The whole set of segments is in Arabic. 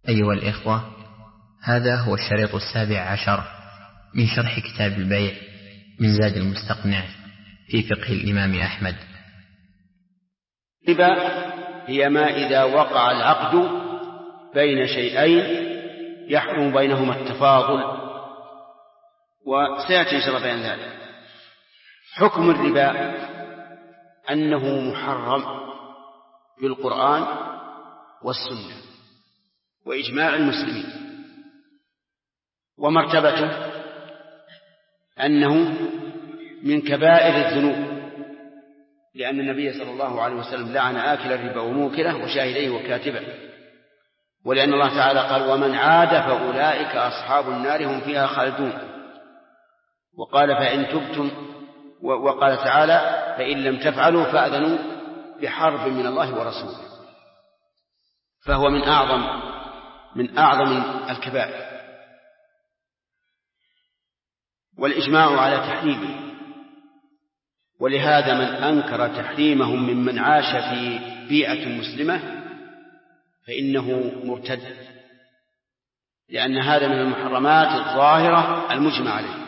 أيها الإخوة، هذا هو الشريط 17 من شرح كتاب البيع من زاد المستقنع في فقه الإمام أحمد. الربا هي ما إذا وقع العقد بين شيئين يحكم بينهما التفاضل، وسيأتي إن شاء الله بيان ذلك. حكم الربا أنه محرم بالقرآن والسنة وإجماع المسلمين، ومرتبته أنه من كبائر الذنوب، لأن النبي صلى الله عليه وسلم لعن آكل الربا وموكله وشاهديه وكاتبه، ولأن الله تعالى قال: ومن عاد فأولئك أصحاب النار هم فيها خالدون. وقال: فإن تبتم، وقال تعالى: فإن لم تفعلوا فأذنوا بحرب من الله ورسوله. فهو من أعظم الكبائر، والإجماع على تحريمه. ولهذا من أنكر تحريمه ممن عاش في بيئة مسلمة فإنه مرتد، لأن هذا من المحرمات الظاهرة المجمع عليه.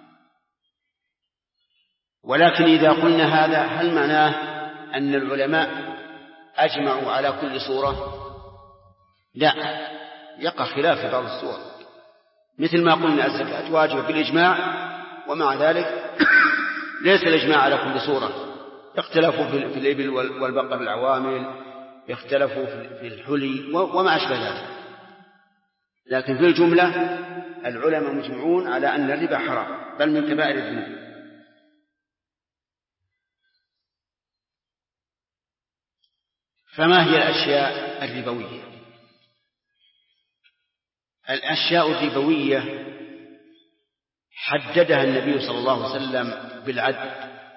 ولكن إذا قلنا هذا، هل معناه أن العلماء أجمعوا على كل صورة؟ لا، يقع خلاف في بعض الصور، مثل ما قلنا الزكاة واجبة بالإجماع، ومع ذلك ليس الإجماع على كل صورة. اختلفوا في الإبل والبقر العوامل، اختلفوا في الحلي وما أشبه ذلك، لكن في الجملة العلماء مجمعون على أن الربا حرام، بل من كبائر الذنوب. فما هي الأشياء الربوية؟ الأشياء الربوية حددها النبي صلى الله عليه وسلم بالعد،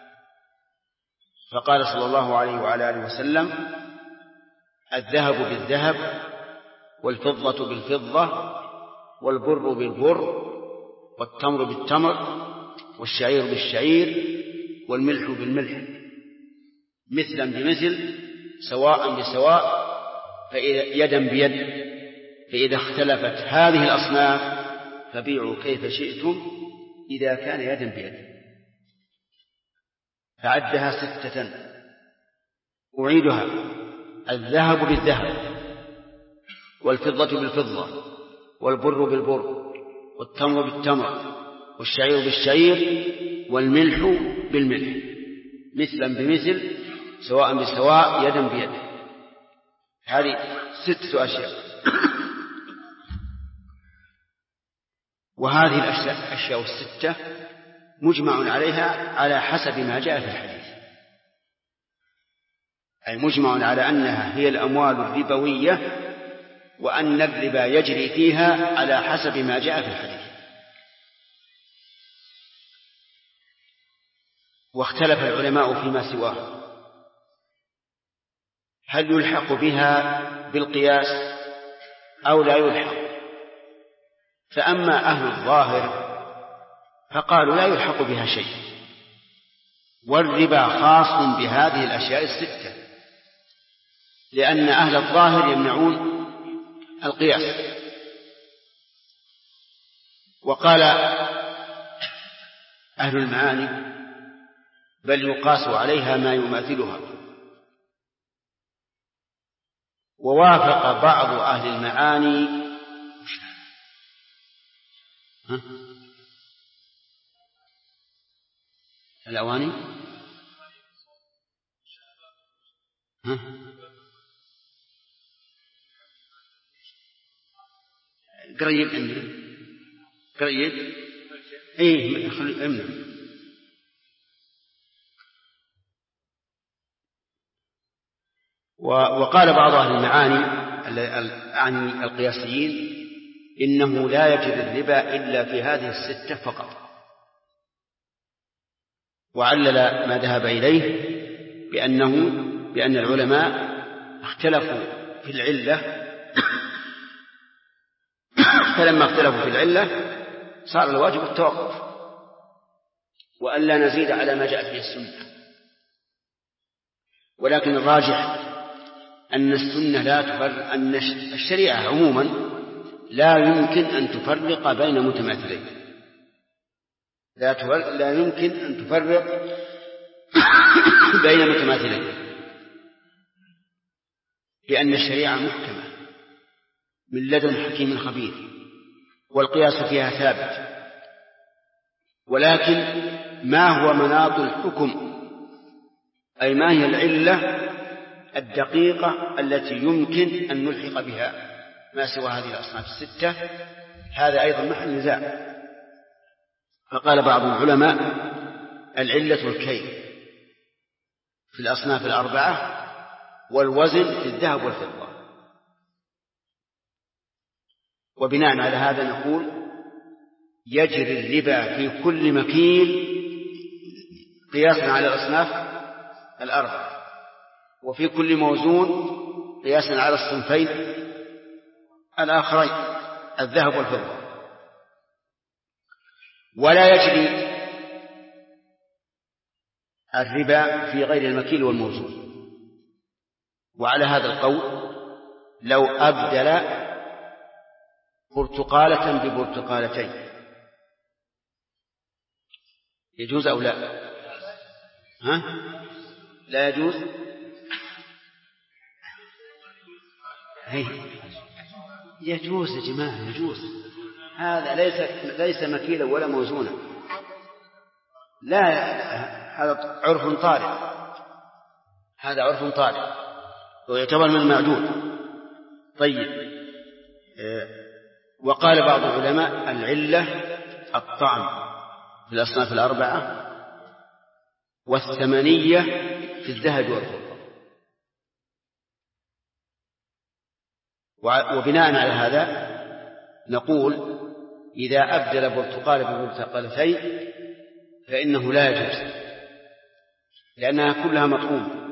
فقال صلى الله عليه وعلى آله وسلم: الذهب بالذهب، والفضة بالفضة، والبر بالبر، والتمر بالتمر، والشعير بالشعير، والملح بالملح، مثلا بمثل، سواء بسواء، يدا بيد. فإذا اختلفت هذه الأصناف فبيعوا كيف شئتم إذا كان يدا بيد. فعدها 6، أعيدها: الذهب بالذهب، والفضة بالفضة، والبر بالبر، والتمر بالتمر، والشعير بالشعير، والملح بالملح، مثلا بمثل، سواء بسواء، يدا بيد. هذه 6 أشياء. وهذه الأشياء 6 مجمع عليها على حسب ما جاء في الحديث، أي مجمع على أنها هي الأموال الربوية، وأن الربا يجري فيها على حسب ما جاء في الحديث. واختلف العلماء فيما سواه، هل يلحق بها بالقياس أو لا يلحق؟ فأما أهل الظاهر فقالوا لا يلحق بها شيء، والربا خاص بهذه الأشياء 6، لأن أهل الظاهر يمنعون القياس. وقال أهل المعاني: بل يقاس عليها ما يماثلها. ووافق بعض أهل المعاني الأواني قريب عندي قريب خلي امنع. وقال بعض أهل المعاني عن القياسيين: إنه لا يجري الربا إلا في هذه 6 فقط. وعلل ما ذهب إليه بأن العلماء اختلفوا في العلة، فلما اختلفوا في العلة صار الواجب التوقف، وألا نزيد على ما جاءت به السنة. ولكن الراجح أن السنة لا تفرق، أن الشريعة عموما لا يمكن أن تفرق بين متماثلين، لا يمكن أن تفرق بين متماثلين، لأن الشريعة محكمة من لدن حكيم خبير، والقياس فيها ثابت. ولكن ما هو مناط الحكم، أي ما هي العلة الدقيقة التي يمكن أن نلحق بها ما سوى هذه الأصناف الستة؟ هذا أيضا محل نزاع. فقال بعض العلماء: العلة الكيل في الأصناف الأربعة، والوزن في الذهب والفضة. وبناء على هذا نقول: يجري الربا في كل مكيل قياسا على الأصناف الأربعة، وفي كل موزون قياسا على الصنفين الآخرين الذهب والفضة. ولا يجري الربا في غير المكيل والموزون. وعلى هذا القول لو أبدل برتقالة ببرتقالتين يجوز أو لا؟ لا يجوز. يجوز يا جماعة، يجوز. هذا ليس مكيلا ولا موزونا، لا، هذا عرف طارئ، هذا عرف طارئ ويعتبر من المعدود. طيب، وقال بعض العلماء: العلة الطعم في الأصناف الأربعة، والثمنية في الذهب والفضة. وبناء على هذا نقول: إذا أبدل برتقال ببرتقالتين فإنه لا يجوز، لأنها كلها مطعومة.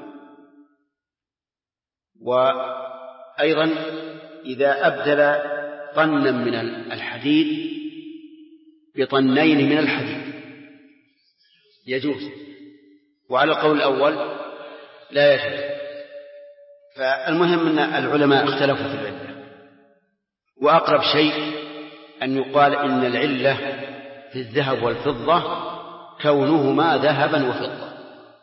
وأيضا إذا أبدل طنا من الحديد بطنين من الحديد يجوز. وعلى القول الأول لا يجوز. فالمهم أن العلماء اختلفوا في العلة، وأقرب شيء أن يقال إن العلة في الذهب والفضة كونهما ذهبا وفضة،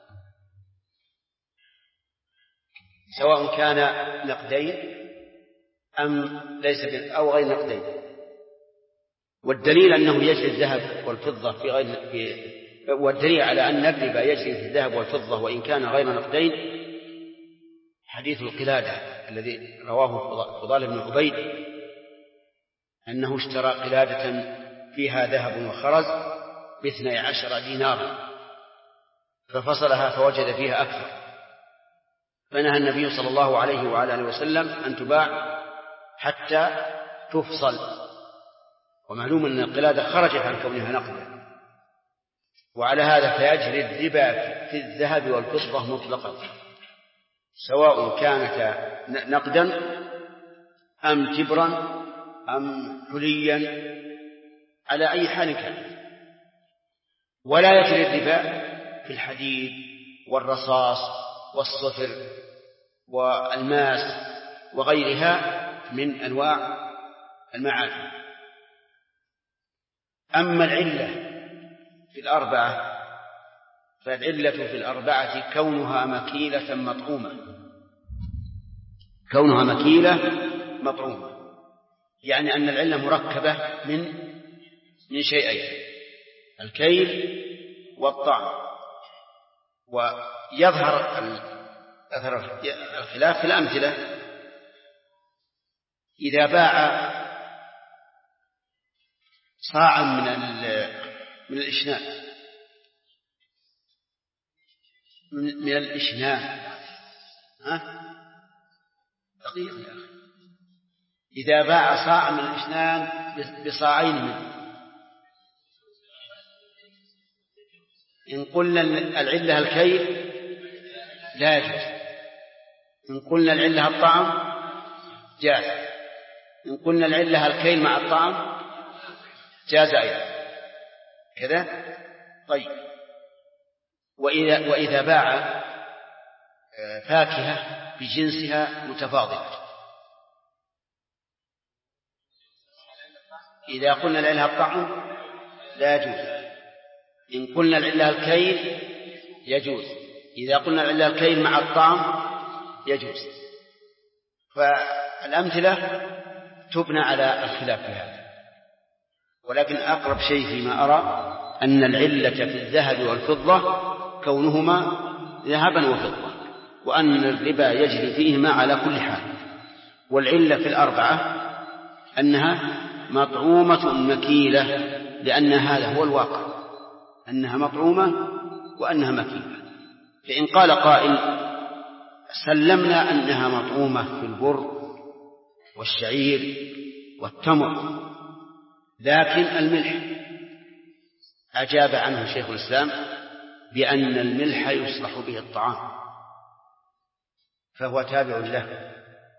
سواء كان نقدين أم ليس أو غير نقدين. والدليل أنه يجري الذهب والفضة والدليل على أن الربا يجري في الذهب والفضة وإن كان غير نقدين حديث القلادة الذي رواه فضال بن عبيد، أنه اشترى قلادة فيها ذهب وخرز ب12 دينارا، ففصلها فوجد فيها أكثر، فنهى النبي صلى الله عليه وعلى آله وسلم أن تباع حتى تفصل. ومعلوم أن القلادة خرجت عن كونها نقدا. وعلى هذا فيجري الربا في الذهب والفضة مطلقا، سواء كانت نقدا أم تبرا أم حليا، على أي حال كان. ولا يجري الربا في الحديد والرصاص والصفر والماس وغيرها من أنواع المعادن. أما العلة في الأربعة فالعلة في الأربعة كونها مكيلة مطعومة، كونها مكيلة مطعومة، يعني أن العلة مركبة من شيئين: الكيل والطعم. ويظهر الخلاف في الأمثلة. إذا باع صاعا من الإشنان من الإشنان دقيقة يا أخي. إذا باع صاعا من الإشنان بصاعين منه، إن قلنا العلة الكيل لا يجوز، إن قلنا العلة الطعم جاز، إن قلنا العلة الكيل مع الطعم جاز أيضا كذا. طيب، وإذا باع فاكهة بجنسها متفاضلة. إذا قلنا العلة الطعم لا يجوز، إن قلنا العلة الكيل يجوز، إذا قلنا العلة الكيل مع الطعم يجوز. فالأمثلة تبنى على الخلاف في هذا، ولكن أقرب شيء فيما أرى أن العلة في الذهب والفضة كونهما ذهبا وفضة، وأن الربا يجري فيهما على كل حال. والعلة في الأربعة أنها مطعومة مكيلة، لأن هذا هو الواقع، أنها مطعومة وأنها مكيلة. فإن قال قائل سلمنا أنها مطعومة في البر والشعير والتمر، لكن الملح أجاب عنه شيخ الإسلام بأن الملح يصلح به الطعام، فهو تابع له،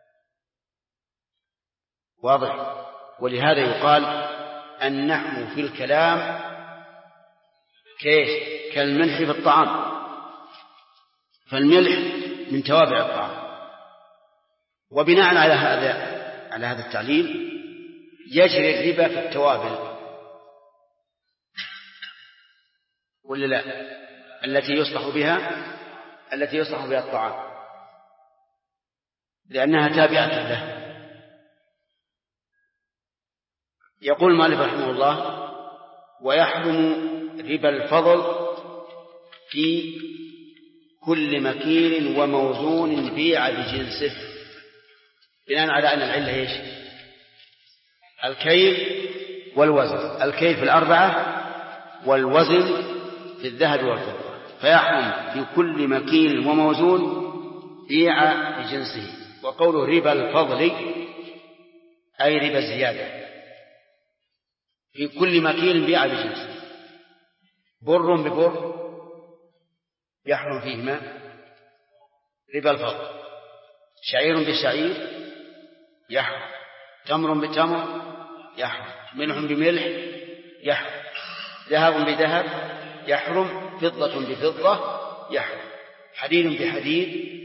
واضح. ولهذا يقال النحو في الكلام كالملح في الطعام، فالملح من توابع الطعام. وبناء على هذا التعليل يجري الربا في التوابل ولا لا؟ التي يصلح بها الطعام، لأنها تابعة له. يقول المؤلف رحمه الله: ويحرم ربا الفضل في كل مكيل وموزون بيع بجنسه، بناء على أن العلة ايش؟ الكيل والوزن، الكيل في الأربعة والوزن في الذهب والفضة، فيحرم في كل مكيل وموزون بيع بجنسه. وقوله ربا الفضل أي ربا الزيادة، في كل مكيل بيع بجنسه. بر ببر يحرم فيهما ربا الفضل، شعير بشعير يحرم، تمر بتمر يحرم، ملح بملح يحرم، ذهب بذهب يحرم، فضة بفضة يحرم، حديد بحديد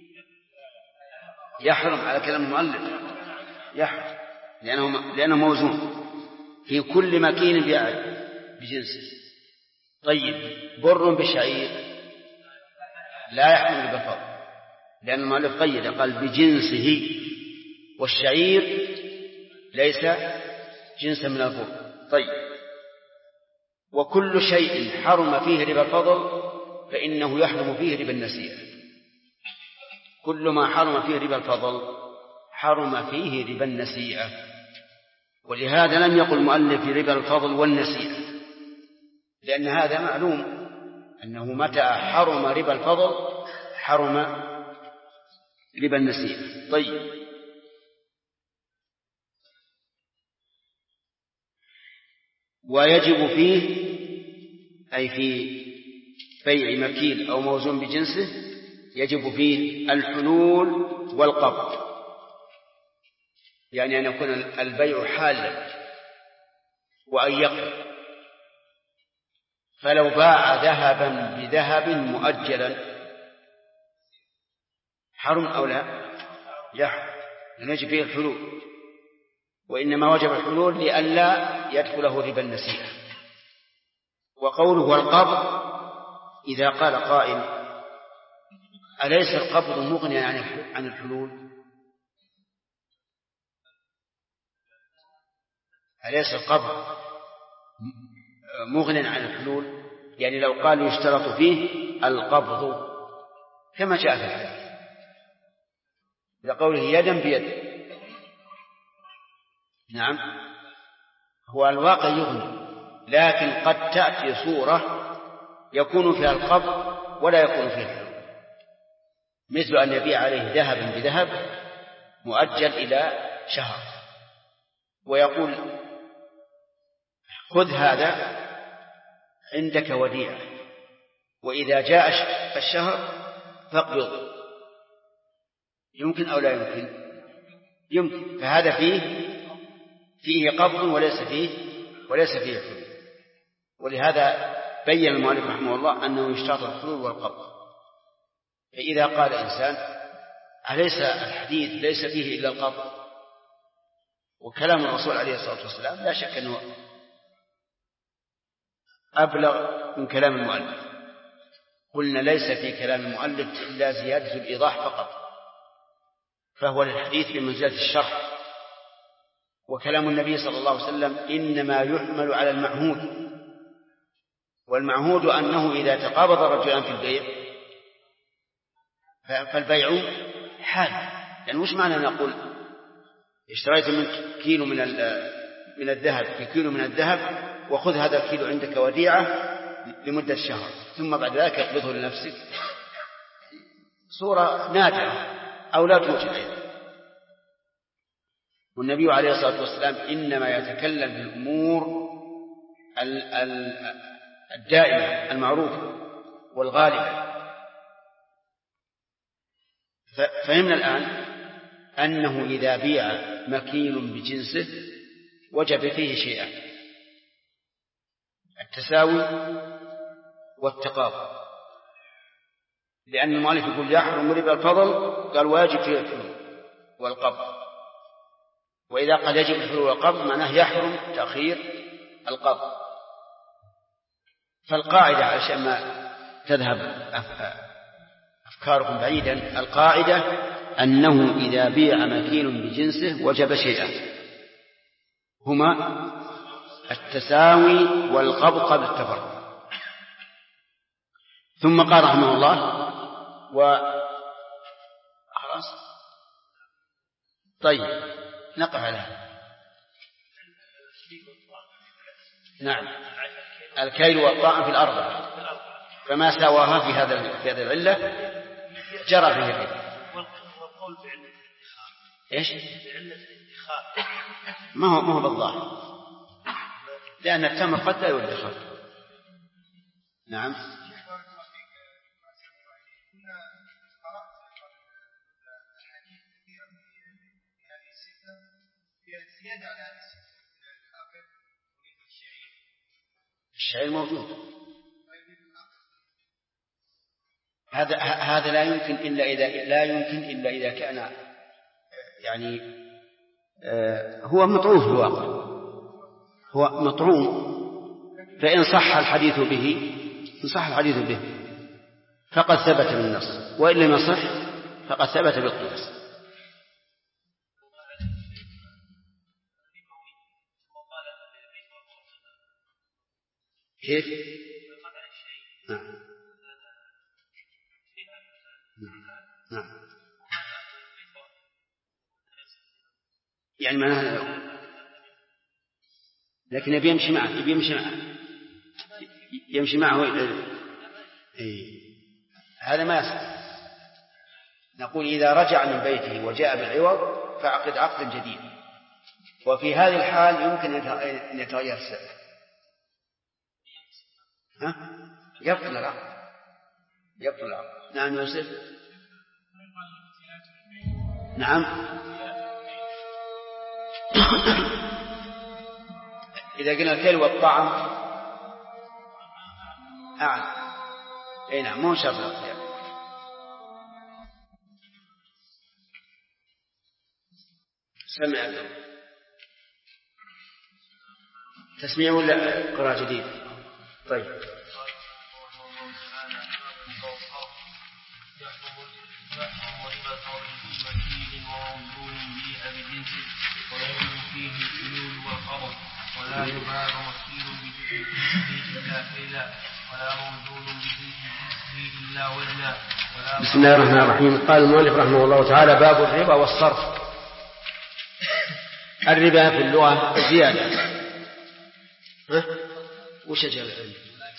يحرم على كلام المؤلف يحرم، لأنه موزون في كل مكين بيع بجنسه. طيب بر بشعير لا يحرم ربا الفضل، لأن المؤلف قيد قال بجنسه، والشعير ليس جنسا من البر. طيب وكل شيء حرم فيه ربا الفضل فإنه يحرم فيه ربا النسيئة. كل ما حرم فيه ربا الفضل حرم فيه ربا النسيئة، ولهذا لم يقل المؤلف ربا الفضل والنسيئة، لأن هذا معلوم أنه متى حرم ربا الفضل حرم ربا النسيئة. طيب ويجب فيه أي في بيع مكيل أو موزون بجنسه يجب فيه الحلول والقبض، يعني أن يكون البيع حالا وأن يقبض. فلو باع ذهبا بذهب مؤجلا حرم أو لا؟ يحرم، لأن يجب فيه الحلول، وإنما وجب الحلول لئلا يدخله ربا النسيئة. وقوله والقبض إذا قال قائل أليس القبض مغني عن الحلول؟ أليس القبض مغني عن الحلول؟ يعني لو قال يشترط فيه القبض كما جاء في الحديث لقوله يدا بيد. نعم هو الواقع يغني، لكن قد تأتي صورة يكون فيها القبض ولا يكون فيها الحلول، مثل أن يبيع عليه ذهبا بذهب مؤجل إلى شهر ويقول خذ هذا عندك وديعة، وإذا جاء الشهر فاقبض. يمكن أو لا يمكن؟ يمكن. فهذا فيه قبض وليس فيه حلول. ولهذا بين المؤلف رحمه الله أنه يشترط الحلول والقبض. فإذا قال إنسان أليس الحديث ليس فيه إلا القبض؟ وكلام الرسول عليه الصلاة والسلام لا شك أنه أبلغ من كلام المؤلف. قلنا ليس في كلام المؤلف إلا زيادة الإيضاح فقط، فهو للحديث بمنزلة الشرح. وكلام النبي صلى الله عليه وسلم إنما يحمل على المعهود، والمعهود أنه إذا تقابض الرجلان في البيع فالبيع حال. يعني وش معنى نقول اشتريت منك كيلو من الذهب في كيلو من الذهب وخذ هذا الكيلو عندك وديعة لمدة شهر ثم بعد ذلك اقبضه لنفسك؟ صورة نادرة أو لا توجد أيضا. والنبي عليه الصلاة والسلام إنما يتكلم في الأمور الدائمة المعروفة والغالبة. فهمنا الآن أنه إذا بيع مكيل بجنسه وجب فيه شيئان: التساوي والتقابل، لأن المؤلف يقول يحرم ربا الفضل، قال واجب فيه الحلول والقبض. وإذا قال يجب الحلول والقبض معناه يحرم تأخير القبض. فالقاعدة عشان ما تذهب أفكاركم بعيدا، القاعدة أنه إذا بيع مكيل بجنسه وجب شيئان هما التساوي والقبض قبل التفرق. ثم قال رحمه الله خلاص. طيب نقف على هذا. نعم، الكيل والطعن في الأرض، فما سواها في هذا العلة جرى فيه الربا. والقول بعلة الادخار ايش؟ بعلة الادخار ما هو بالظاهر، لأن التمر قد لا يدخر. نعم. الشعير موجود، هذا لا يمكن إلا إذا كان يعني هو مطعوم في الواقع، هو مطعوم. فإن صح الحديث به فقد ثبت بالنص، وإن لم يصح فقد ثبت بالقياس. كيف؟ نعم. يعني معناها لكن يبي يمشي معه هذا ما يصح. نقول إذا رجع من بيته وجاء بالعوض فعقد عقد جديد، وفي هذه الحال يمكن أن يتغير السعر. يبطل العقد. نعم يوسف. نعم. إذا قلنا الكيل والطعم أعلى. أي نعم، مو شرط الاختيار. سمع تسميع ولا قراءة جديد؟ طيب. ولا يباع مكيل بجنسه إلا كيلا ولا موزون بجنسه إلا وزنا. بسم الله الرحمن الرحيم. قال المؤلف رحمه الله تعالى: باب الربا والصرف. الربا في اللغة زيادة. وش جاء العلم؟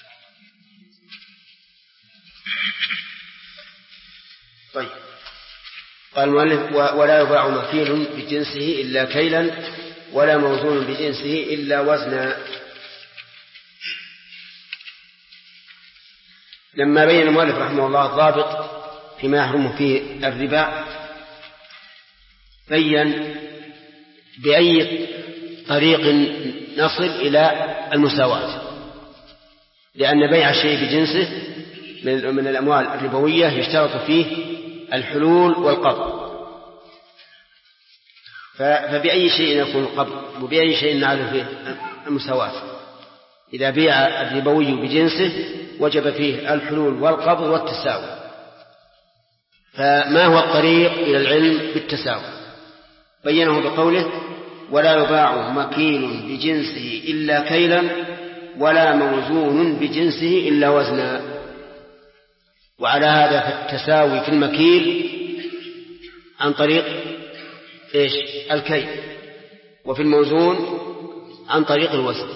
طيب. قال المؤلف: ولا يباع مكيل بجنسه إلا كيلا ولا موزون بجنسه إلا وزنا. لما بين المؤلف رحمه الله الضابط فيما يحرم فيه الربا بين بأي طريق نصل إلى المساواة، لأن بيع الشيء بجنسه من الأموال الربوية يشترط فيه الحلول والقبض، فبأي شيء يكون القبض وبأي شيء نعرف فيه المساواة؟ إذا بيع الربوي بجنسه وجب فيه الحلول والقبض والتساوي. فما هو الطريق إلى العلم بالتساوي؟ بينه بقوله: ولا يباع مكيل بجنسه إلا كيلا ولا موزون بجنسه إلا وزنا. وعلى هذا فالتساوي في المكيل عن طريق الكيل، وفي الموزون عن طريق الوزن.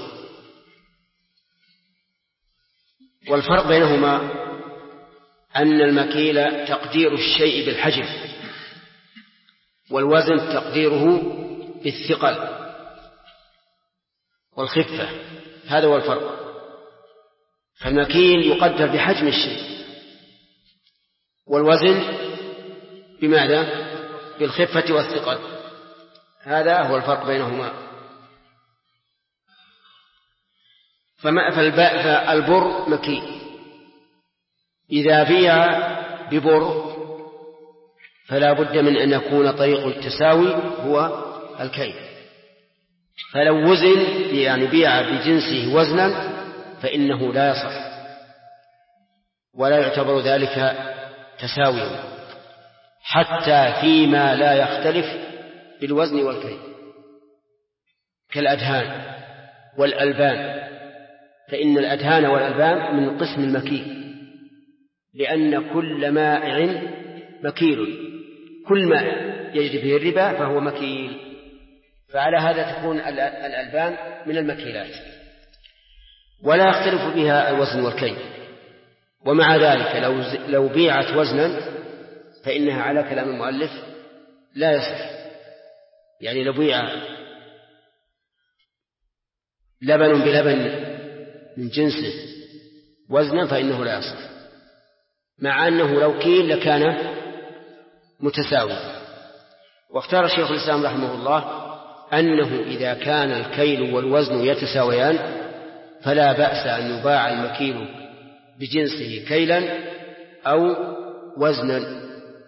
والفرق بينهما أن المكيل تقدير الشيء بالحجم، والوزن تقديره بالثقل والخفة. هذا هو الفرق. فالمكيل يقدر بحجم الشيء، والوزن بماذا؟ بالخفة والثقل. هذا هو الفرق بينهما. فالبر مكيل، إذا بيع ببر فلا بد من أن يكون طريق التساوي هو الكيل. فلو وزن يعني بيع بجنسه وزنا فإنه لا يصح ولا يعتبر ذلك تساويا، حتى فيما لا يختلف بالوزن والكيل كالأدهان والألبان، فإن الأدهان والألبان من قسم المكيل، لأن كل مائع مكيل، كل ماء يجري به الربا فهو مكيل. فعلى هذا تكون الألبان من المكيلات ولا يختلف بها الوزن والكيل. ومع ذلك لو بيعت وزنا فإنها على كلام المؤلف لا يصح. يعني لو بيع لبن بلبن من جنسه وزنا فإنه لا يصح، مع أنه لو كيل لكان متساوي. واختار الشيخ الإسلام رحمه الله أنه إذا كان الكيل والوزن يتساويان فلا بأس أن يباع المكيل بجنسه كيلا أو وزنا،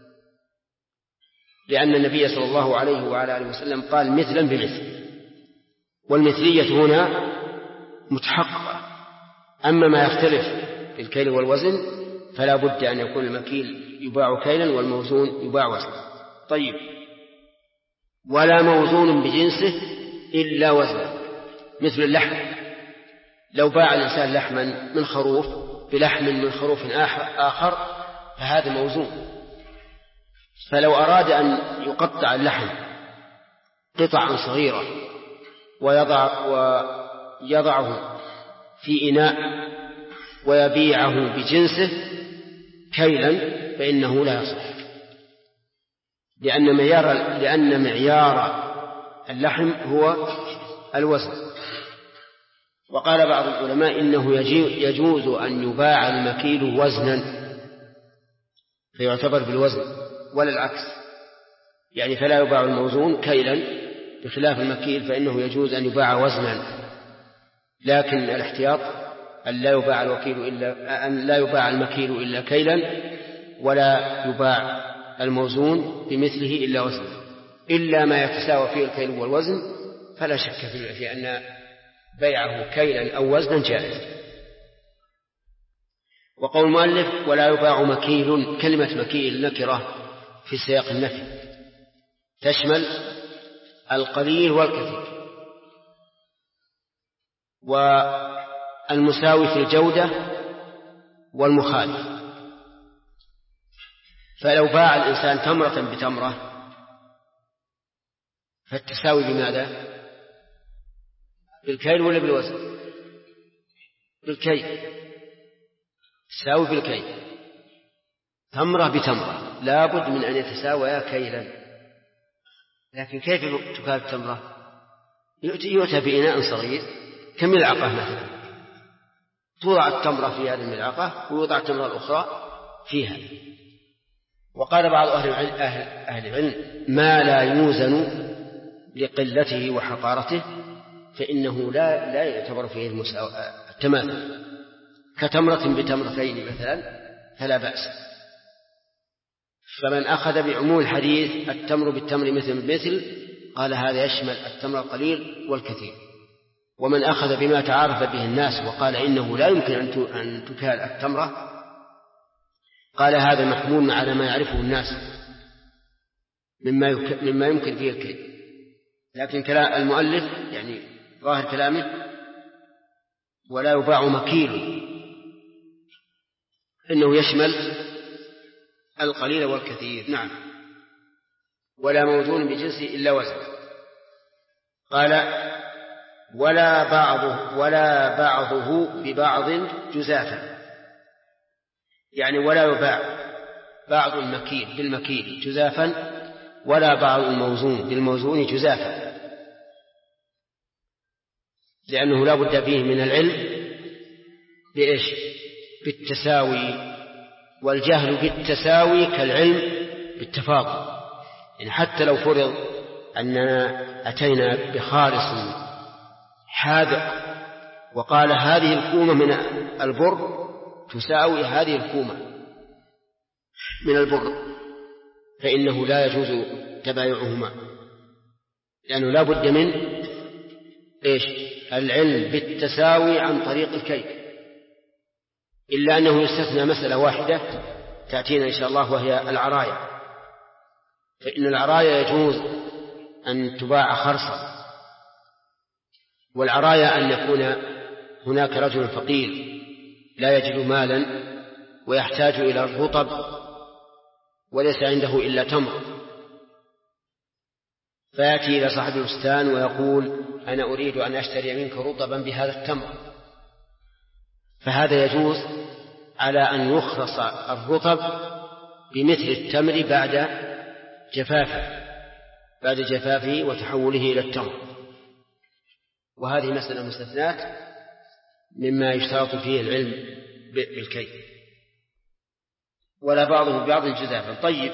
لأن النبي صلى الله عليه وعلى آله وسلم قال مثلا بمثل، والمثلية هنا متحققة. أما ما يختلف في الكيل والوزن فلا بد أن يكون المكيل يباع كيلا والموزون يباع وزنا. طيب، ولا موزون بجنسه إلا وزنا، مثل اللحم. لو باع الإنسان لحما من خروف بلحم من خروف آخر فهذا موزون. فلو أراد أن يقطع اللحم قطعا صغيرة ويضعه في إناء ويبيعه بجنسه كيلا فإنه لا يصح، لأن معيار اللحم هو الوزن. وقال بعض العلماء إنه يجوز أن يباع المكيل وزنا فيعتبر بالوزن ولا العكس، يعني فلا يباع الموزون كيلا بخلاف المكيل فإنه يجوز أن يباع وزنا. لكن الاحتياط أن لا يباع المكيل إلا كيلا ولا يباع الموزون بمثله إلا وزنا، إلا ما يتساوى فيه الكيل والوزن فلا شك في أن بيعه كيلا أو وزنا جائز. وقول المؤلف ولا يباع مكيل، كلمة مكيل نكرة في سياق النفي تشمل القليل والكثير، والمساوي في الجودة والمخالف. فلو باع الإنسان تمرة بتمرة فالتساوي بماذا؟ بالكيل ولا بالوزن؟ بالكيل، تساوي بالكيل. تمرة بتمرة لا بد من أن يتساويا كيلا. لكن كيف تكال التمرة؟ يؤتى بإناء صغير كملعقة مثلا، توضع التمرة في هذه الملعقة ويوضع التمرة الأخرى فيها. وقال بعض أهل العلم ما لا يوزن لقلته وحقارته فإنه لا يعتبر فيه التماثل، كتمرة بتمرتين مثلا فلا بأس. فمن أخذ بعموم الحديث التمر بالتمر مثل قال هذا يشمل التمر القليل والكثير. ومن أخذ بما تعارف به الناس وقال إنه لا يمكن أن تكال التمرة قال هذا محمول على ما يعرفه الناس مما يمكن فيه الكيل. لكن كلام المؤلف يعني ظاهر كلامه ولا يباع مكيل إنه يشمل القليل والكثير. نعم. ولا موزون بجنسه إلا وزن. قال ولا بعضه ببعض جزافا، يعني ولا يباع بعض المكيل بالمكيل جزافا ولا بعض الموزون بالموزون جزافا، لأنه لا بد فيه من العلم بإيش؟ بالتساوي، والجهل بالتساوي كالعلم بالتفاضل. يعني حتى لو فرض أننا أتينا بخالص حاذق وقال هذه الكومة من البر تساوي هذه الكومة من البر، فإنه لا يجوز تبايعهما، لأنه لا بد من إيش؟ العلم بالتساوي عن طريق الكيل، إلا أنه يستثنى مسألة واحدة تأتينا إن شاء الله وهي العرايا، فإن العرايا يجوز أن تباع خرصا. والعرايا أن يكون هناك رجل فقير لا يجد مالا ويحتاج إلى الرطب وليس عنده إلا تمر، فيأتي إلى صاحب البستان ويقول أنا أريد أن أشتري منك رطبا بهذا التمر، فهذا يجوز على أن يخرص الرطب بمثل التمر بعد جفافه وتحوله إلى التمر. وهذه مسألة مستثنات مما يشترط فيه العلم بالكيل. ولا بعضه ببعض جزافا. طيب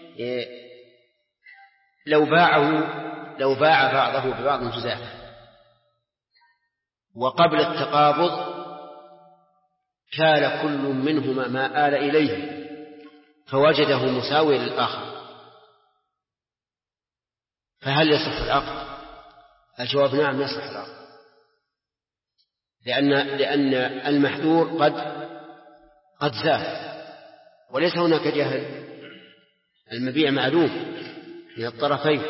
لو باع بعضه ببعض جزافا وقبل التقابض كال كل منهما ما آل إليه فوجده مساوي للآخر، فهل يصح العقد؟ الجواب نعم يصح العقد، لأن المحذور قد زال وليس هناك جهل، المبيع معلوم من الطرفين،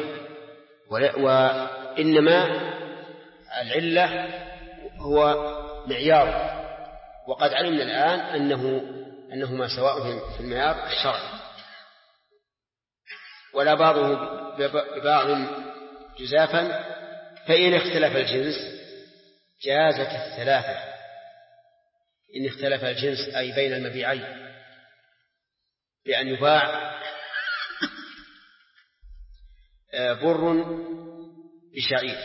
وإنما العلة هو معيار، وقد علمنا الآن أنهما سواء في المعيار الشرعي. ولا بعضه ببعض جزافا، فإن اختلف الجنس جازت الثلاثة. إن اختلف الجنس أي بين المبيعين، بأن يباع بر بشعير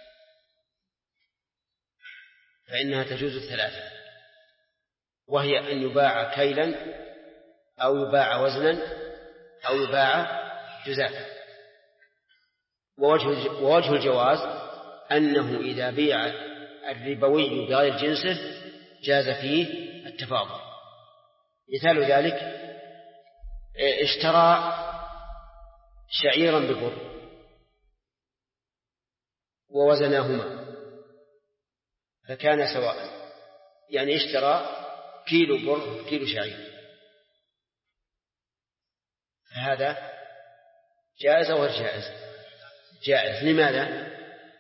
فإنها تجوز الثلاثة، وهي أن يباع كيلا أو يباع وزنا أو يباع جزافا. ووجه الجواز أنه إذا بيع الربوي بغير جنسه جاز فيه التفاضل. مثال ذلك اشترى شعيرا ببر ووزناهما فكان سواء، يعني اشترى كيلو بر كيلو شعير، فهذا جائز أو غير جائز؟ جائز. لماذا؟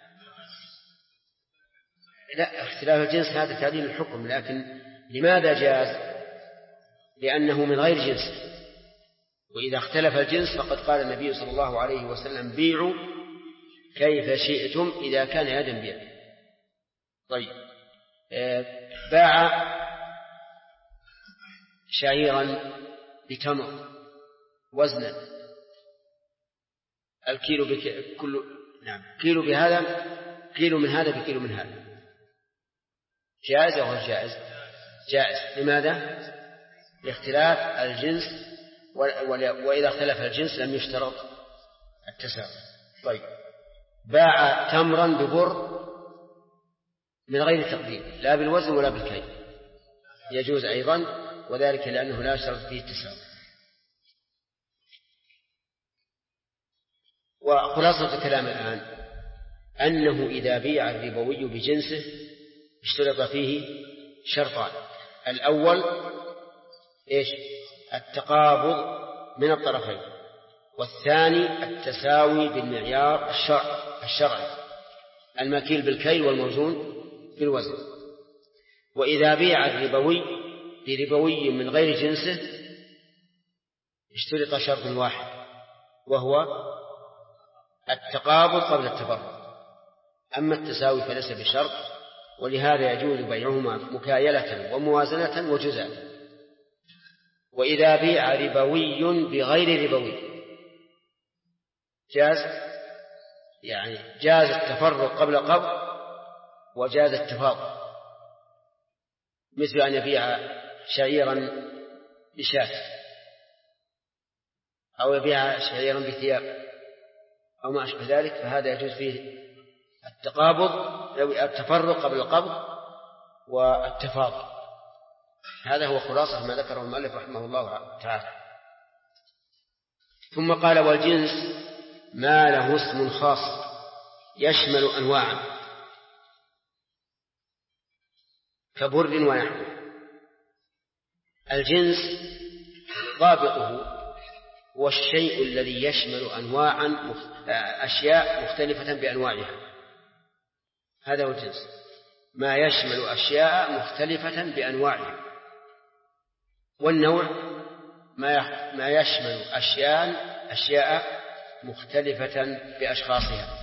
لا، اختلاف الجنس هذا تعديل الحكم، لكن لماذا جاز؟ لأنه من غير جنس، وإذا اختلف الجنس فقد قال النبي صلى الله عليه وسلم بيعوا كيف شئتم إذا كان يدا بيد. طيب باع شعيرا بتمر وزنا، الكيلو كيلو بهذا كيلو من هذا بكيلو من هذا، جائز أو غير جائز؟ جائز. لماذا؟ لاختلاف الجنس، وإذا اختلف الجنس لم يشترط التساوي. طيب باع تمرا ببر من غير تقدير لا بالوزن ولا بالكيل يجوز أيضا، وذلك لأنه لا يشترط فيه التساوي. وخلاصة الكلام الآن أنه إذا بيع الربوي بجنسه اشترط فيه شرطان: الأول إيش؟ التقابض من الطرفين، والثاني التساوي بالمعيار الشرعي المكيل بالكيل والموزون بالوزن. وإذا بيع الربوي بربوي من غير جنسه اشترط شرط واحد، وهو التقابض قبل التفرق. أما التساوي فليس بشرط، ولهذا يجوز بيعهما مكايلة وموازنة وجزاء. وإذا بيع ربوي بغير ربوي جاز التفرق قبل قبض وجاز التفاضل، مثل أن يبيع شعيرا بشاة، أو يبيع شعيرا بثياب أو ما أشبه ذلك، فهذا يجوز فيه التقابض التفرق قبل القبض والتفاضل. هذا هو خلاصة ما ذكره المؤلف رحمه الله تعالى. ثم قال: والجنس ما له اسم خاص يشمل أنواعا كبر ونحوه. الجنس ضابطه هو الشيء الذي يشمل أشياء مختلفة بأنواعها، هذا هو الجنس، ما يشمل أشياء مختلفة بأنواعها. والنوع ما يشمل أشياء مختلفة بأشخاصها،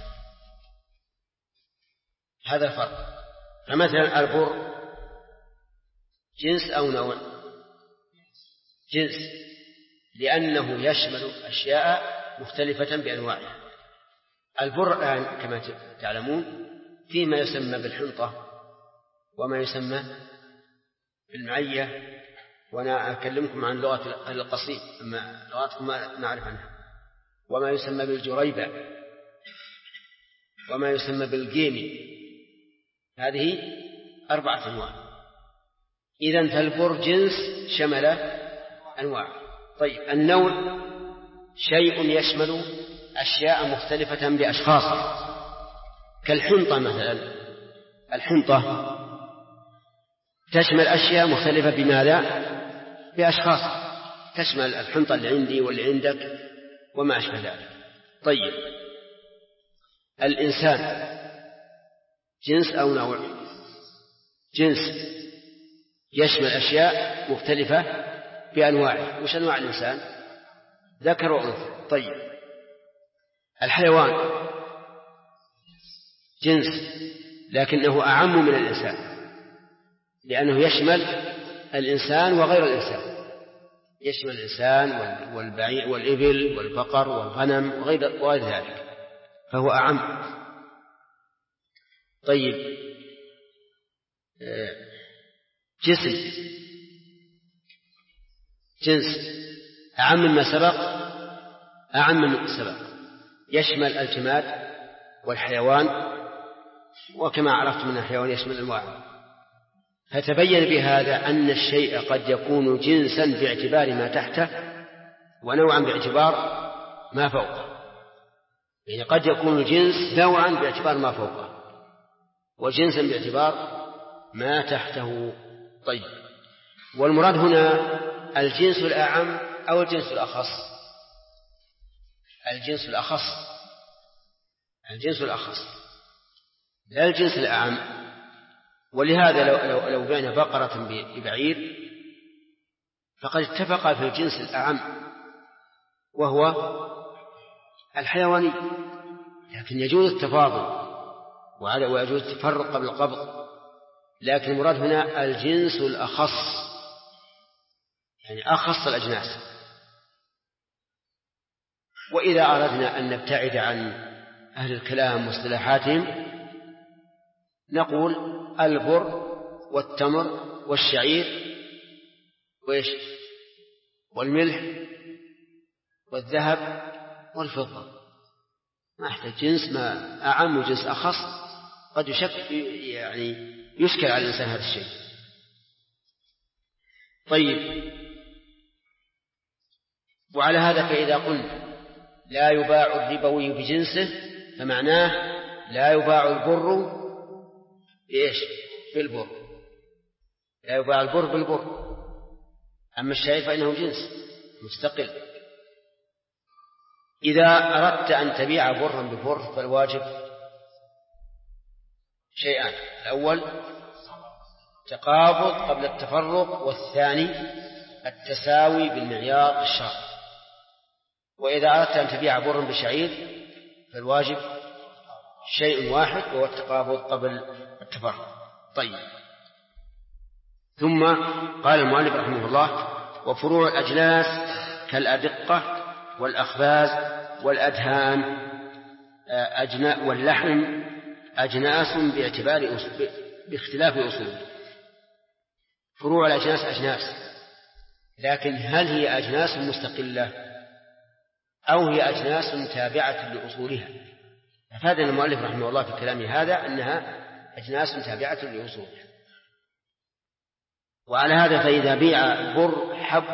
هذا الفرق. فمثلا البر جنس أو نوع؟ جنس، لأنه يشمل أشياء مختلفة بأنواعها. البر الآن كما تعلمون فيما يسمى بالحنطة وما يسمى بالمعية، وأنا أكلمكم عن لغة أهل القصيم، أما لغاتكم ما نعرف عنها. وما يسمى بالجريبة، وما يسمى بالجيمي، هذه 4 أنواع. إذن فالبر جنس شمل أنواع. طيب النوع شيء يشمل أشياء مختلفة بأشخاص، كالحنطة مثلا. الحنطة تشمل أشياء مختلفة بماذا؟ بأشخاص، تشمل الحنطة اللي عندي واللي عندك وما أشبه ذلك. طيب الإنسان جنس أو نوع؟ جنس، يشمل أشياء مختلفة بأنواعه. وش أنواع الإنسان؟ ذكر وأنثى. طيب الحيوان جنس، لكنه أعم من الإنسان، لأنه يشمل الإنسان وغير الإنسان، يشمل الإنسان والبعير والإبل والبقر والغنم وغير ذلك، فهو أعم. طيب جسم جنس أعم مما سبق، يشمل الجماد والحيوان، وكما عرفت من الحيوان يشمل الأنواع. فتبين بهذا أن الشيء قد يكون جنسا باعتبار ما تحته، ونوعا باعتبار ما فوقه. يعني قد يكون الجنس نوعا باعتبار ما فوقه، وجنسا باعتبار ما تحته. طيب والمراد هنا الجنس الأعم أو الجنس الأخص؟ الجنس الأخص لا الجنس الأعم. ولهذا لو بعنا بقرة ببعير فقد اتفق في الجنس الأعم وهو الحيواني، لكن يجوز التفاضل ويجوز التفرق قبل القبض. لكن المراد هنا الجنس الأخص، يعني أخص الأجناس. وإذا أردنا أن نبتعد عن أهل الكلام واصطلاحاتهم نقول البر والتمر والشعير والملح والذهب والفضة، ما أحتاج جنس ما أعم وجنس أخص، قد يشكل على الإنسان هذا الشيء. طيب وعلى هذا فإذا قلنا لا يباع الربوي بجنسه، فمعناه لا يباع البر بإيش؟ بالبر، لا يباع البر بالبر. أما الشعير فإنه جنس مستقل. إذا أردت أن تبيع برا ببر فالواجب شيئان: الأول تقابض قبل التفرق، والثاني التساوي بالمعيار الشرعي. وإذا أردت أن تبيع برا بشعير فالواجب شيء واحد وهو التقابض قبل التفرق. طيب، ثم قال المؤلف رحمه الله: وفروع الأجناس كالأدقة والأخباز والأدهان واللحم أجناس باختلاف أصول. فروع الأجناس أجناس، لكن هل هي أجناس مستقلة أو هي أجناس تابعة لأصولها؟ أفادنا المؤلف رحمه الله في كلامه هذا أنها أجناس تابعة لأصولها. وعلى هذا فإذا بيع بر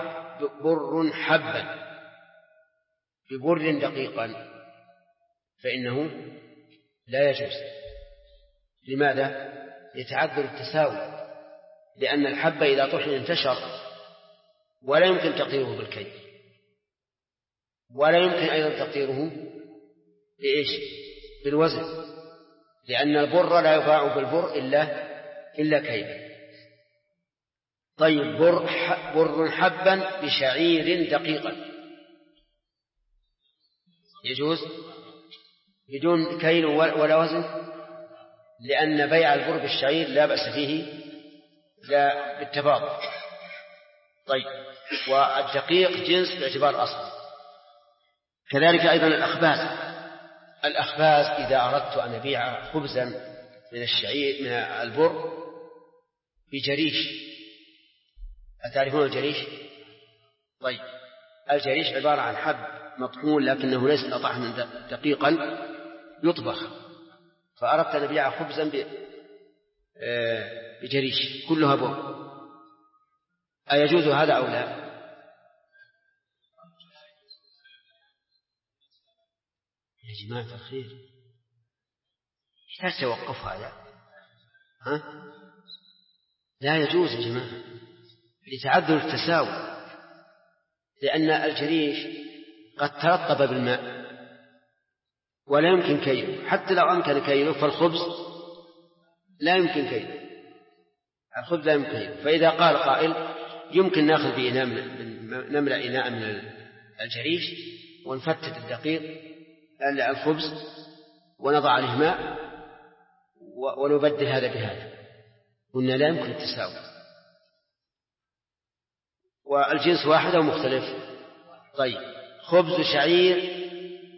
حبا ببر دقيقا فإنه لا يجوز. لماذا؟ يتعذر التساوي، لأن الحب إذا طحن انتشر ولا يمكن تقديره بالكيل، ولا يمكن أيضا تقديره بإيش؟ بالوزن، لأن البر لا يباع بالبر إلا كيل. طيب، بر حبا بشعير دقيقا يجوز بدون كيل ولا وزن، لأن بيع البر بالشعير لا بأس فيه لا بالتفاضل. طيب، والدقيق جنس باعتبار أصل. كذلك أيضا الأخباز إذا أردت أن أبيع خبزا من الشعير من البر بجريش. أتعرفون الجريش؟ طيب، الجريش عبارة عن حب مطحون لكنه ليس طحنا دقيقا يطبخ، فأردت أن أبيع خبزا بجريش كلها بر، أيجوز هذا أو لا؟ يا جماعة الخير، ايش توقف هذا؟ لا يجوز يا جماعة لتعذر التساوي، لأن الجريش قد ترطب بالماء ولا يمكن كيله، حتى لو أمكن كيله فالخبز لا يمكن كيله، الخبز لا يمكن كيله. فإذا قال قائل يمكن نأخذ بإناء نملأ إناء من الجريش ونفتت الدقيق الخبز ونضع عليه ماء ونبدل هذا بهذا، قلنا لا يمكن التساوي، والجنس واحد أو مختلف. طيب، خبز شعير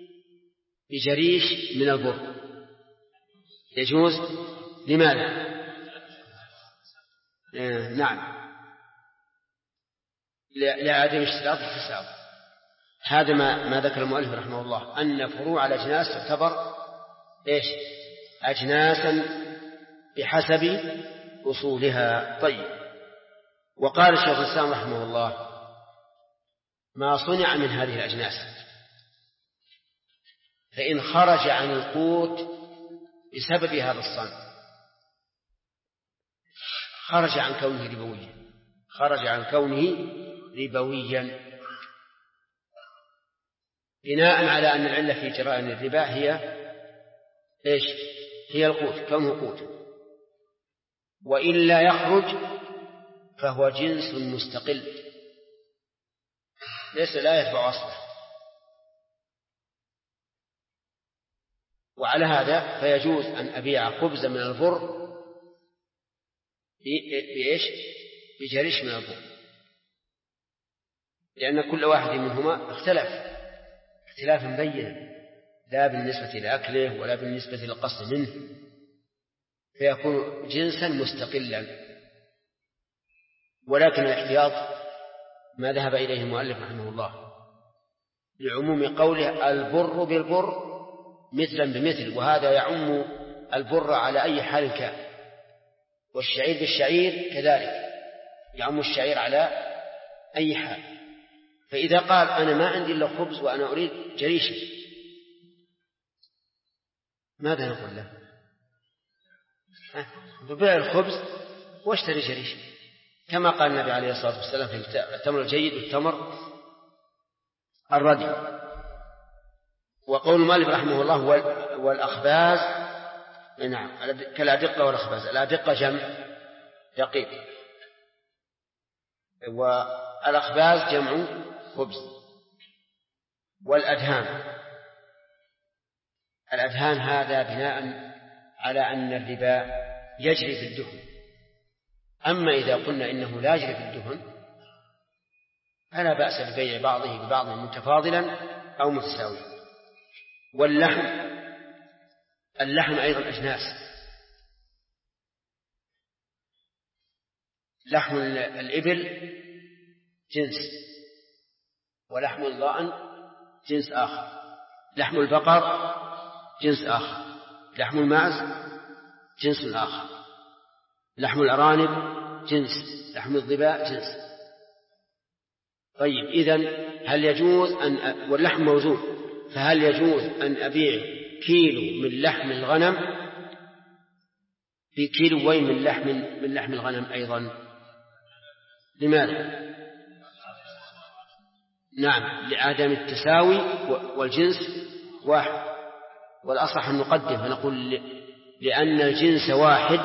بجريش من البر يجوز. لماذا؟ نعم، لعدم اشتراط التساوي. هذا ما ذكر المؤلف رحمه الله، أن فروع الأجناس تعتبر إيش؟ أجناسا بحسب أصولها. طيب، وقال الشيخ الإسلام رحمه الله: ما صنع من هذه الأجناس فإن خرج عن القوت بسبب هذا الصنع خرج عن كونه ربويا، بناء على أن العلة في جرائم الربا هي إيش؟ هي القوت، كونه قوت، وإلا يخرج فهو جنس مستقل لا يتبع أصله. وعلى هذا فيجوز أن أبيع خبزا من البر بإيش؟ بجريش من البر، لأن كل واحد منهما اختلافا بينا، لا بالنسبة لأكله ولا بالنسبة للقصد منه، فيكون جنسا مستقلا. ولكن الاحتياط ما ذهب إليه المؤلف رحمه الله لعموم قوله البر بالبر مثلا بمثل، وهذا يعم البر على أي حال كان، والشعير بالشعير كذلك يعم الشعير على أي حال. فإذا قال أنا ما عندي إلا خبز وأنا أريد جريشة، ماذا نقول له؟ ببيع الخبز واشتري جريشة، كما قال النبي عليه الصلاة والسلام في التمر الجيد والتمر الردي. وقول مالك رحمه الله والأخباز، نعم، كالأدقة والأخباز. الأدقة جمع دقيق، والأخباز جمع خبز. الأدهان هذا بناء على أن الربا يجري في الدهن. أما إذا قلنا إنه لا يجري في الدهن فلا بأس ببيع بعضه ببعض متفاضلا أو متساويا. اللحم أيضا أجناس. لحم الإبل جنس، ولحم الضأن جنس آخر، لحم البقر جنس آخر، لحم الماعز جنس آخر، لحم الأرانب جنس، لحم الظباء جنس. طيب، إذن هل يجوز واللحم موزون، فهل يجوز أن أبيع كيلو من لحم الغنم بكيلوين من لحم الغنم أيضا؟ لماذا؟ نعم، لعدم التساوي والجنس واحد. والأصح أن نقدم فنقول لأن الجنس واحد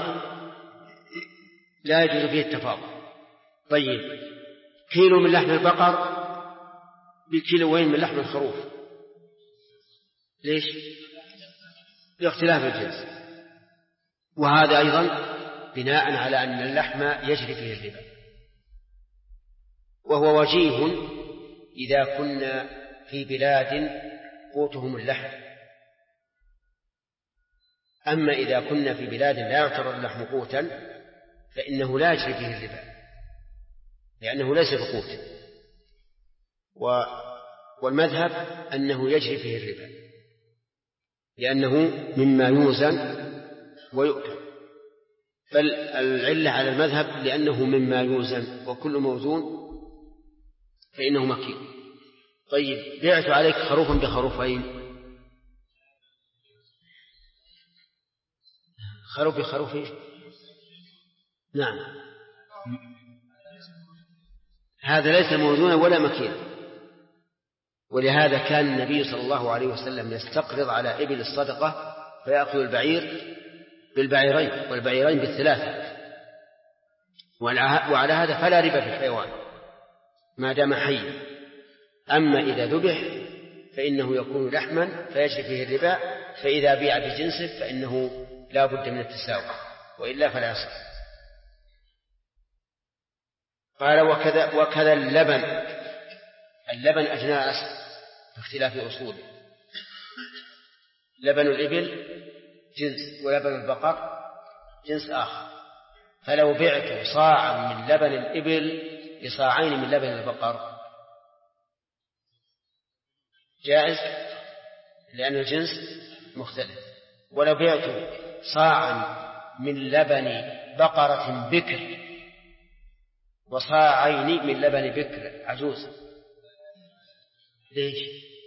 لا يجوز فيه التفاضل. طيب، كيلو من لحم البقر بكيلوين من لحم الخروف، ليش؟ لاختلاف الجنس. وهذا أيضا بناء على أن اللحم يجري فيه الربا، وهو وجيه إذا كنا في بلاد قوتهم اللحم. أما إذا كنا في بلاد لا يعتبر اللحم قوتا فإنه لا يجري فيه الربا، لأنه ليس بقوت. والمذهب أنه يجري فيه الربا، لأنه مما يوزن ويؤكل. فالعلة على المذهب لأنه مما يوزن، وكل موزون فإنه مكيل. طيب، بعت عليك خروفا بخروفين، خروف بخروفين، نعم، هذا ليس موزونا ولا مكيلا. ولهذا كان النبي صلى الله عليه وسلم يستقرض على إبل الصدقة فيأخذ البعير بالبعيرين والبعيرين بالثلاثة. وعلى هذا فلا ربا في الحيوان ما دام حي. أما إذا ذبح فإنه يكون لحما فيجري فيه الربا، فإذا بيع بجنسه فإنه لا بد من التساوي، وإلا فلا يصح. قال وكذا اللبن أجناس باختلاف أصوله. لبن الإبل جنس، ولبن البقر جنس آخر. فلو بعت صاعا من لبن الإبل بصاعين من لبن البقر جائز، لأن الجنس مختلف. ولو بعت صاعا من لبن بقرة بكر وصاعين من لبن بكر عجوز، ليش؟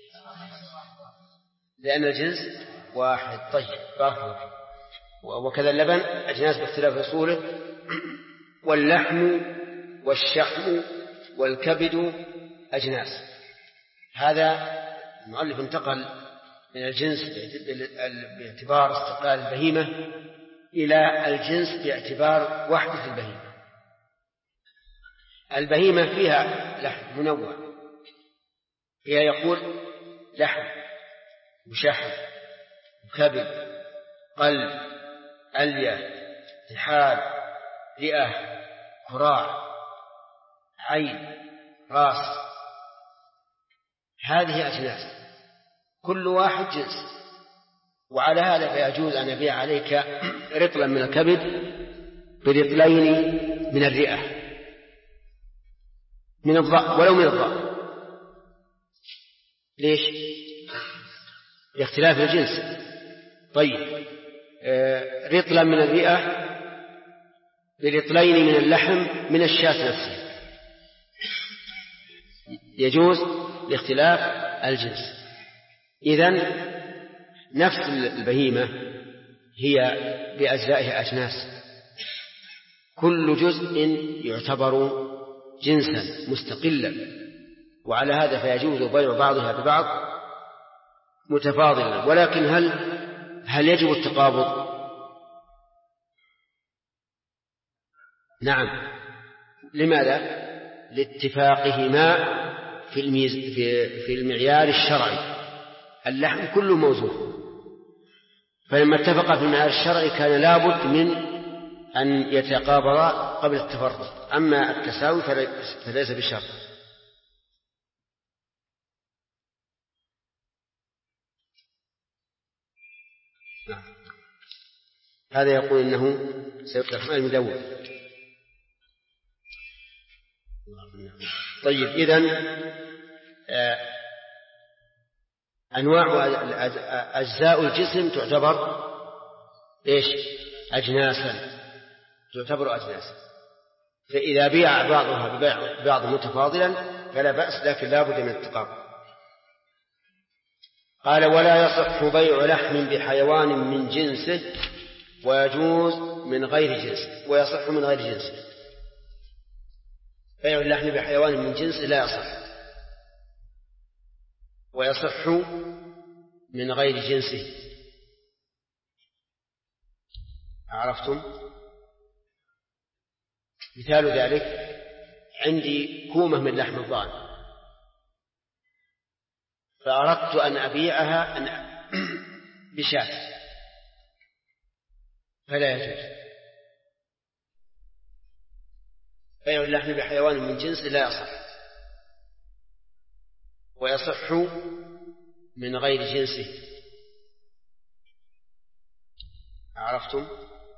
لأن الجنس واحد. طيب، بارك الله فيك. وكذا اللبن أجناس باختلاف أصوله. واللحم والشحم والكبد أجناس. هذا المؤلف انتقل من الجنس باعتبار استقلال البهيمة إلى الجنس باعتبار وحدة البهيمة. البهيمة فيها لحم منوع، فيها يقول لحم وشحم وكبد قلب ألية طحال رئة كراع عين راس. هذه أجناس كل واحد جنس. وعلى هذا فيجوز أن يبيع عليك رطلا من الكبد برطلين من الرئة من الضأن ولو من الضأن. ليش؟ لاختلاف الجنس. طيب، رطلا من الرئة برطلين من اللحم من الشاة نفسها يجوز لاختلاف الجنس. إذن نفس البهيمة هي بأجزائها أجناس، كل جزء يعتبر جنسا مستقلا، وعلى هذا فيجوز بيع بعضها ببعض متفاضلا. ولكن هل يجب التقابض؟ نعم. لماذا؟ لاتفاقهما في المعيار الشرعي. اللحم كله موزون، فلما اتفق في المعيار الشرعي كان لابد من أن يتقابضا قبل التفرق. أما التساوي فليس بشرط. نعم. هذا يقول إنه سيفتح المدون. طيب، إذن أنواع أجزاء الجسم تعتبر إيش؟ أجناسا، تعتبر أجناسا. فإذا بيع بعضها ببيع بعض متفاضلا فلا بأس، لكن لا بد من التقابل. قال: ولا يصح بيع لحم بحيوان من جنسه ويجوز من غير جنسه. ويصح من غير جنسه. بيع اللحم بحيوان من جنسه لا يصح، ويصح من غير جنسه. عرفتم؟ مثال ذلك: عندي كومة من لحم الضأن فأردت أن أبيعها بشاة، فلا يجوز. بيع اللحم بحيوان من جنس لا يصح، ويصح من غير جنسه. عرفتم؟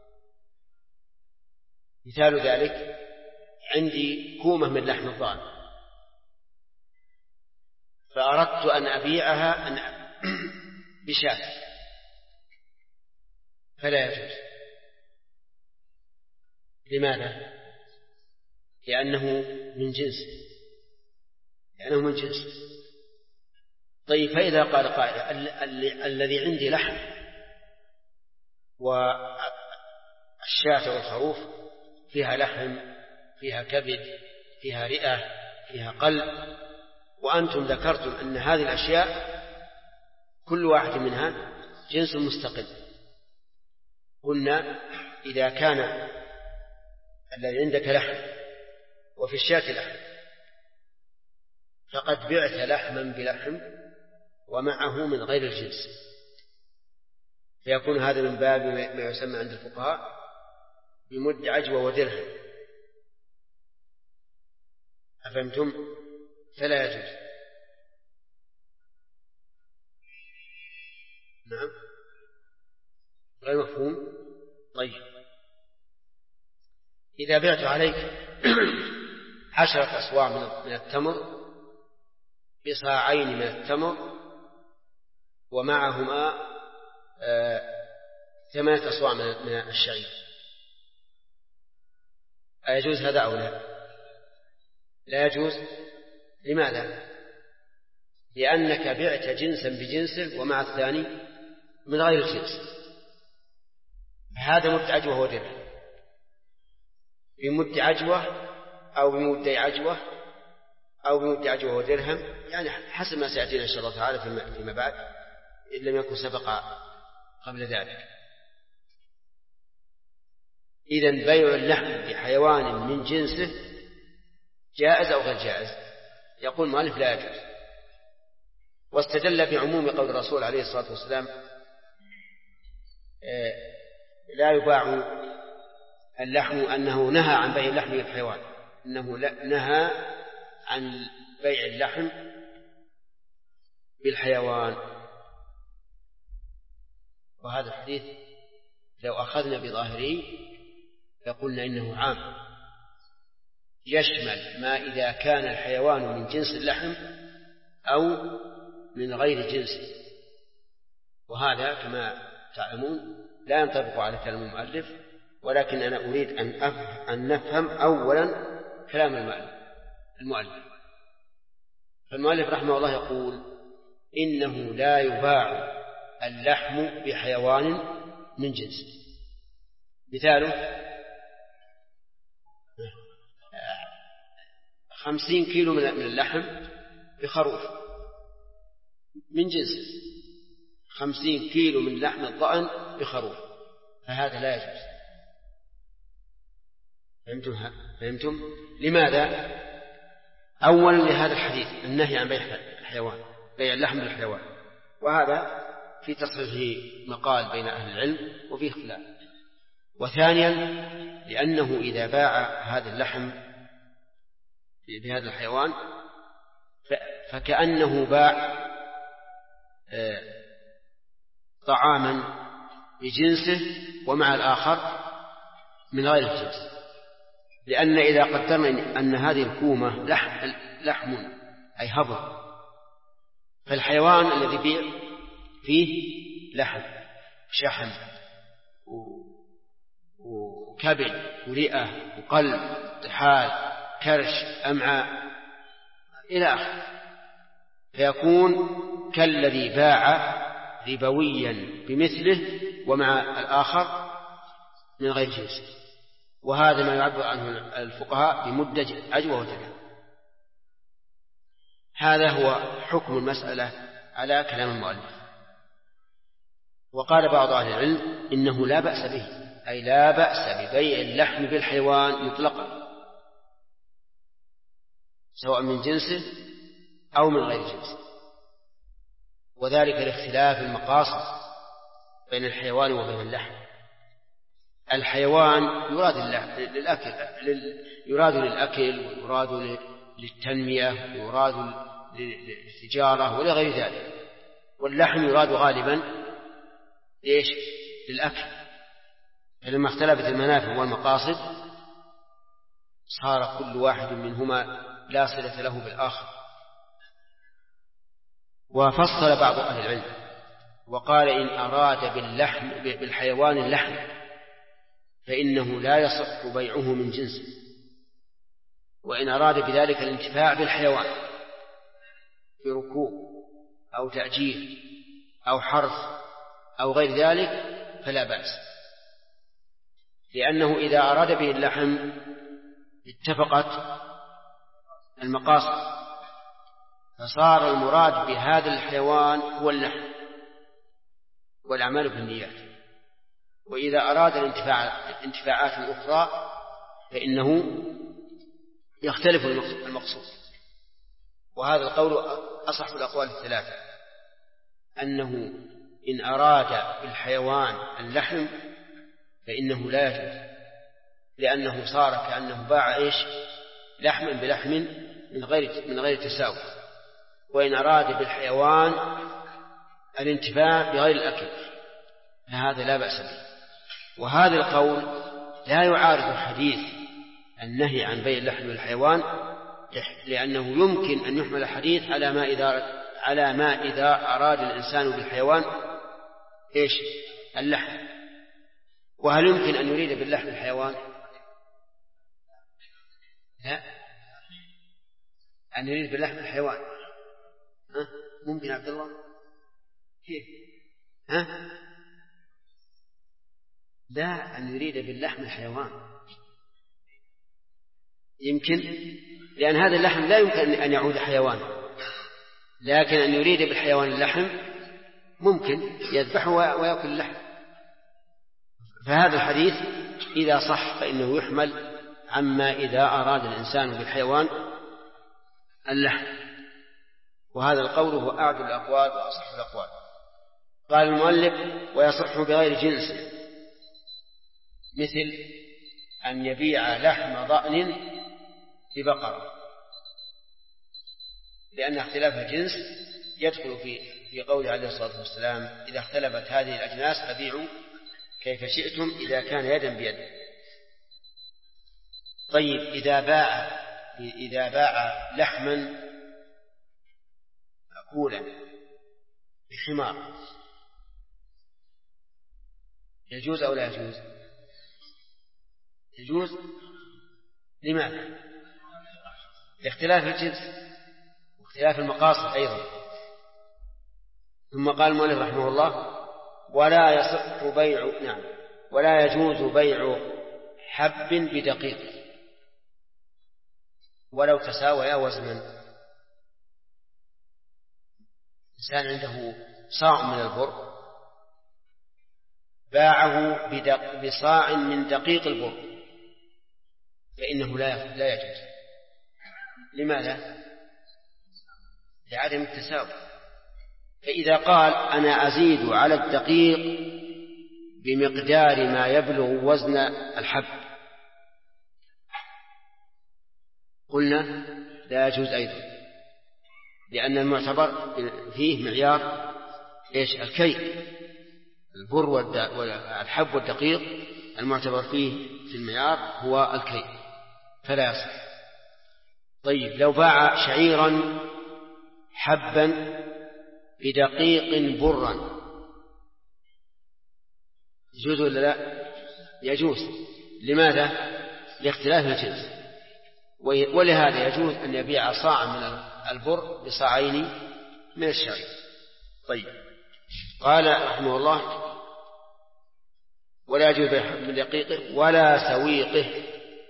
مثال ذلك: عندي كومة من لحم الضأن فأردت أن أبيعها بشاة، فلا يجوز. لماذا؟ لأنه من جنس. طيب، فإذا قال قائل: الذي عندي لحم والشاة والخروف فيها لحم، فيها كبد، فيها رئة، فيها قلب، وأنتم ذكرتم أن هذه الأشياء كل واحد منها جنس مستقل. قلنا: إذا كان الذي عندك لحم وفي الشاة لحم فقد بعت لحما بلحم ومعه من غير الجنس، فيكون هذا من باب ما يسمى عند الفقهاء بمد عجوة ودرهم. أفهمتم؟ فلا يجوز. نعم، غير مفهوم. طيب، إذا بعت عليك 10 أصواع من التمر بصاعين من التمر ومعهما 8 أصواع من الشعير، أيجوز هذا أو لا؟ لا يجوز. لماذا؟ لأنك بعت جنسا بجنسه ومع الثاني من غير الجنس. هذا مد عجوة ودرهم، بمد عجوة أو بمد عجوة أو بمد عجوة ودرهم، يعني حسب ما سيأتينا إن شاء الله تعالى فيما بعد، إن لم يكن سبق قبل ذلك. إذن بيع اللحم بحيوان من جنسه جائز أو غير جائز؟ يقول المؤلف: لا يجوز. واستدل بعموم قول الرسول عليه الصلاة والسلام: لا يباع اللحم، أنه نهى عن بيع اللحم بالحيوان، أنه نهى عن بيع اللحم بالحيوان. وهذا الحديث لو أخذنا بظاهره فقلنا إنه عام، يشمل ما إذا كان الحيوان من جنس اللحم أو من غير جنسه. وهذا كما تعلمون لا ينطبق على كلام المؤلف، ولكن أنا أريد أن نفهم أولا كلام المؤلف. فالمؤلف رحمه الله يقول إنه لا يباع اللحم بحيوان من جنس. مثاله 50 كيلو من اللحم بخروف من جنس، 50 كيلو من لحم الضأن بخروف، فهذا لا يجوز. فهمتم؟ لماذا؟ أولا لهذا الحديث النهي عن بيع الحيوان، بيع اللحم بالحيوان، وهذا في تصحيحه مقال بين أهل العلم وفيه خلاف. وثانيا لأنه إذا باع هذا اللحم بهذا الحيوان فكأنه باع طعاما بجنسه ومع الآخر من غير الجنس، لأن إذا قدرنا أن هذه الكومة لحم أي هضم، فالحيوان الذي يبيع فيه لحم، شحم وكبد ورئة وقلب طحال كرش أمعاء إلى آخره، فيكون كالذي باع ربويا بمثله ومع الآخر من غير جنس، وهذا ما يعبر عنه الفقهاء بمدة عجوة وتكلم. هذا هو حكم المسألة على كلام المؤلف. وقال بعض أهل العلم إنه لا بأس به، أي لا بأس ببيع اللحم بالحيوان مطلقا سواء من جنسه أو من غير جنسه، وذلك لاختلاف المقاصد بين الحيوان وبين اللحم. الحيوان يراد للأكل ويراد للتنمية ويراد للتجارة ولغير ذلك، واللحم يراد غالبا ليش؟ للأكل. فلما اختلفت المنافع والمقاصد صار كل واحد منهما لا صلة له بالآخر. وفصل بعض أهل العلم وقال إن أراد بالحيوان اللحم فإنه لا يصح بيعه من جنسه، وإن أراد بذلك الانتفاع بالحيوان في ركوب أو تأجير أو حرث أو غير ذلك فلا بأس، لأنه إذا أراد به اللحم اتفقت المقاصد، فصار المراد بهذا الحيوان هو اللحم والأعمال بالنيات. وإذا أراد الانتفاعات الأخرى فإنه يختلف المقصود. وهذا القول أصح الأقوال الثلاثة، أنه إن أراد بالحيوان اللحم فإنه لا يجوز، لأنه صار كأنه باع لحما بلحم من غير تساوي. وإن أراد بالحيوان الانتفاع بغير الأكل فهذا لا بأس به. وهذا القول لا يعارض حديث النهي عن بيع اللحم بالحيوان، لأنه يمكن أن يحمل الحديث على ما إذا أراد الإنسان بالحيوان اللحم. وهل يمكن أن يريد باللحم الحيوان؟ لا، أن يريد باللحم الحيوان ممكن عبد الله كيف؟ لا، أن يريد باللحم الحيوان يمكن، لأن هذا اللحم لا يمكن أن يعود حيوانا، لكن أن يريد بالحيوان اللحم ممكن يذبحه ويأكل اللحم. فهذا الحديث إذا صح فإنه يحمل عما إذا أراد الإنسان بالحيوان اللحم. وهذا القول هو أعدل الأقوال وأصح الأقوال. قال المؤلف ويصح بغير جنس، مثل أن يبيع لحم ضأن ببقرة، لأن اختلاف الجنس يدخل في قول عليه الصلاة والسلام إذا اختلفت هذه الأجناس فبيعوا كيف شئتم إذا كان يدا بيد. طيب إذا باع لحما مأكولا بحمار يجوز أو لا يجوز؟ يجوز. لماذا؟ لاختلاف الجنس. واختلاف المقاصد أيضا. ثم قال المؤلف رحمه الله: ولا يجوز بيع حب بدقيق ولو تساويا وزنا. إنسان عنده صاع من البر باعه بصاع من دقيق البر فإنه لا يجوز. لماذا؟ لعدم التساوي. فإذا قال: أنا أزيد على الدقيق بمقدار ما يبلغ وزن الحب، قلنا لا يجوز أيضا، لأن المعتبر فيه معيار الكي. البر والحب والدقيق المعتبر فيه في المعيار هو الكي، فلا يصح. طيب، لو باع شعيرا حبا بدقيق برا يجوز ولا لا؟ يجوز. لماذا؟ لاختلاف الجنس. ولهذا يجوز أن يبيع صاعا من البر بصاعين من الشعير. طيب، قال رحمه الله: ولا يجوز بيع من دقيقه ولا سويقه.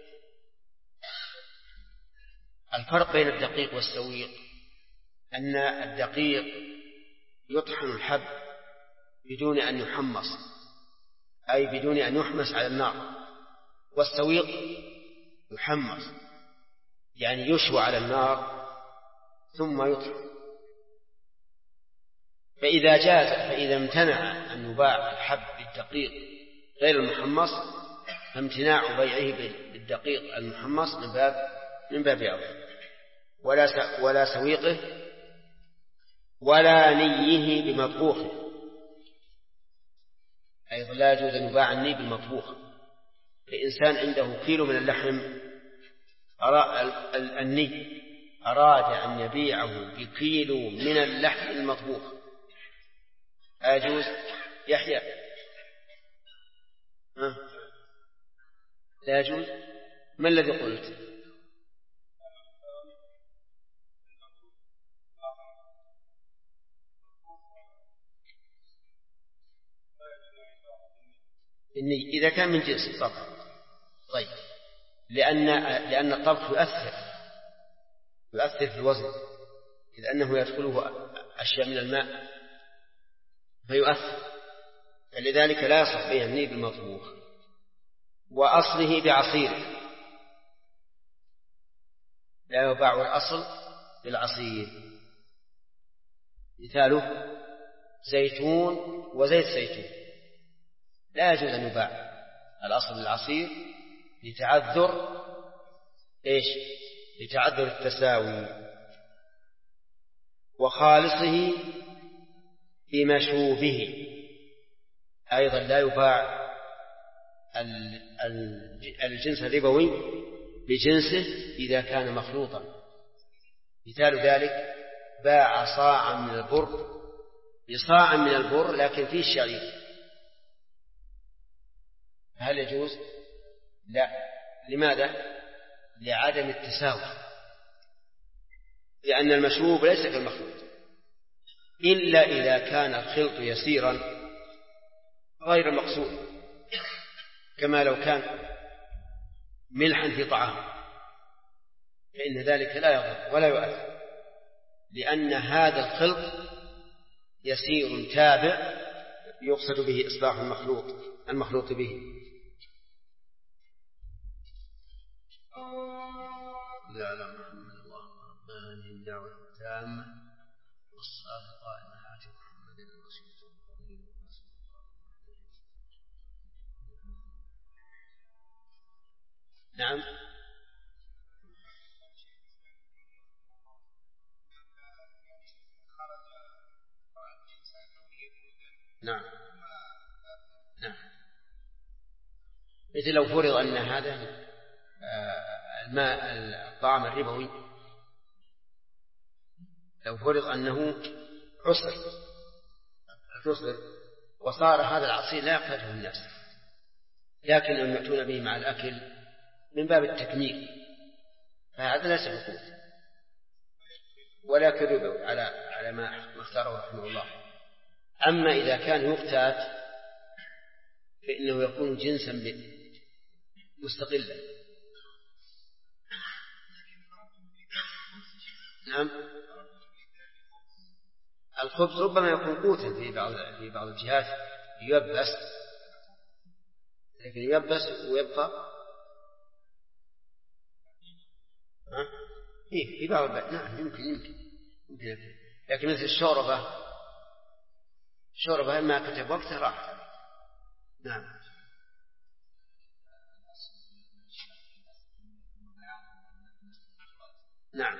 الفرق بين الدقيق والسويق أن الدقيق يطحن الحب بدون أن يحمص، أي بدون أن يحمس على النار، والسويق يحمص، يعني يشوى على النار ثم يطحن. فإذا امتنع أن يباع الحب بالدقيق غير المحمص فامتناع بيعه بالدقيق المحمص من باب أولى. ولا سويقه ولا نيه بمطبوخه، أيضا لا يجوز أن يباع الني بالمطبوخ. الإنسان عنده كيلو من اللحم الني أراد أن يبيعه بكيلو من اللحم المطبوخ، أجوز يحيى؟ لا يجوز. ما الذي قلت؟ إني إذا كان من جنس الطبخ. طيب، لأن الطبخ يؤثر في الوزن، إذ أنه يدخله أشياء من الماء فيؤثر، فلذلك لا يصح بيع الني بالمطبوخ. وأصله بعصيره، لا يباع الأصل بالعصير. مثاله زيتون وزيت زيتون، لا يجوز أن يباع الأصل بالعصير لتعذر التساوي. وخالصه بمشوبه، أيضا لا يباع الجنس الربوي بجنسه إذا كان مخلوطا. مثال ذلك باع صاعا من البر بصاع من البر لكن فيه الشعير، هل يجوز؟ لا. لماذا؟ لعدم التساوي، لأن المشروب ليس كالمخلوط، إلا إذا كان الخلط يسيرا غير مقصود، كما لو كان ملحا في طعام فإن ذلك لا يضر ولا يؤثر، لأن هذا الخلط يسير تابع يقصد به إصلاح المخلوط به. لا لا محمد الله هذه الدعوة التامة والصلاة القائمة آت محمد الوسيلة والفضيلة. نعم. نعم. مثل لو فرض أن هذا الطعام الربوي لو فرض أنه عسر وصار هذا العصير لا يقتاته الناس، لكن أن يأتون به مع الأكل من باب التكميل، فهذا ليس بقوت ولا كربوي على ما اختاره رحمه الله. أما إذا كان يقتات فإنه يكون جنسا مستقلا. نعم. الخبز ربما يكون قوتا في بعض الجهات ييبس، لكن ييبس ويبقى في بعض البلد. نعم يمكن. لكن مثل الشوربة ما كتب وقته راح. نعم. نعم.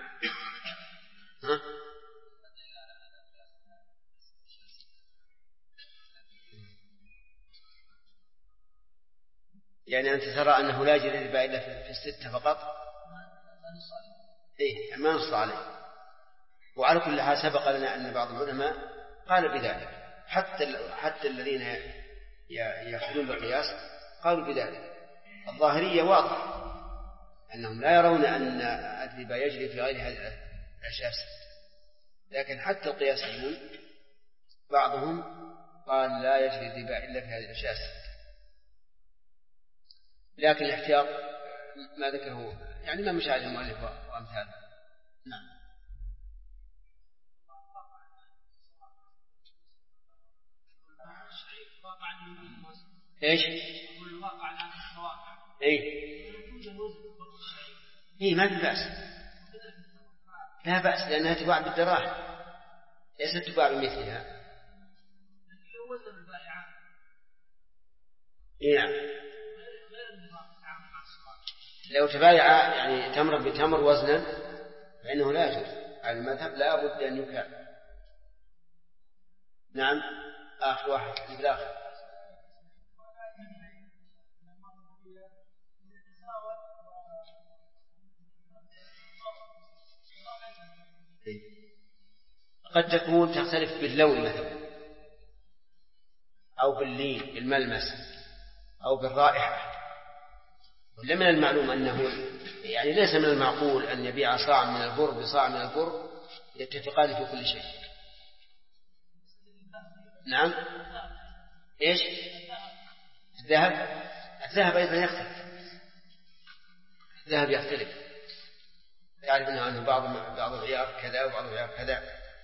يعني أنت ترى أنه لا يجري الربا إلا في الستة فقط؟ ما نص عليه. وعلى كل حال سبق لنا أن بعض العلماء قال بذلك، حتى الذين يأخذون بالقياس قالوا بذلك. الظاهرية واضح أنهم لا يرون أن الربا يجري في غير هذه الأشياء، لكن حتى القياسيون بعضهم قال لا يجري الربا إلا في هذه الأشياء. لكن الاحتياط ما ذكره يعني ما مشاهد المؤلف وأمثاله. نعم. ايش؟ ما في بأس، لا بأس، لأنها تباع بالدراهم ليست تباع بمثلها. لو تبايع يعني تمر بتمر وزنا فإنه لا يجوز على المذهب، لا بد أن يكافئ. نعم. آخر واحد بالآخر. قد تكون تختلف باللون مثلا، أو باللين بالملمس، أو بالرائحة. ولا من المعلوم أنه يعني ليس من المعقول أن يبيع صاع من البر بصاع من البر يتفقان في كل شيء. نعم. إيش؟ الذهب أيضا يختلف. الذهب يختلف، يعرف أنه بعض العيار كذا وبعض العيار كذا.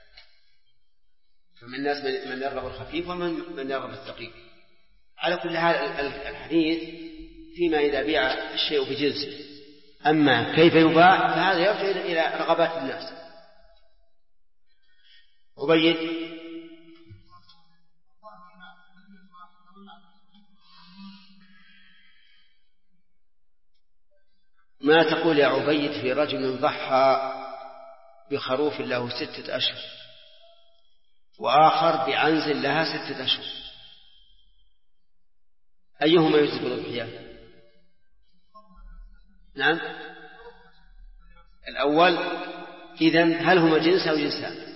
فمن الناس من يرغب الخفيف ومن يرغب الثقيل. على كل حال الحديث فيما إذا بيع الشيء بجنسه، أما كيف يباع فهذا يرجع إلى رغبات الناس. عبيد. ما تقول يا عبيد في رجل ضحى بخروف له 6 أشهر وآخر بعنز لها 6 أشهر، أيهما يجزي الأضحية؟ نعم. الأول. إذن هل هما جنس أو جنسان؟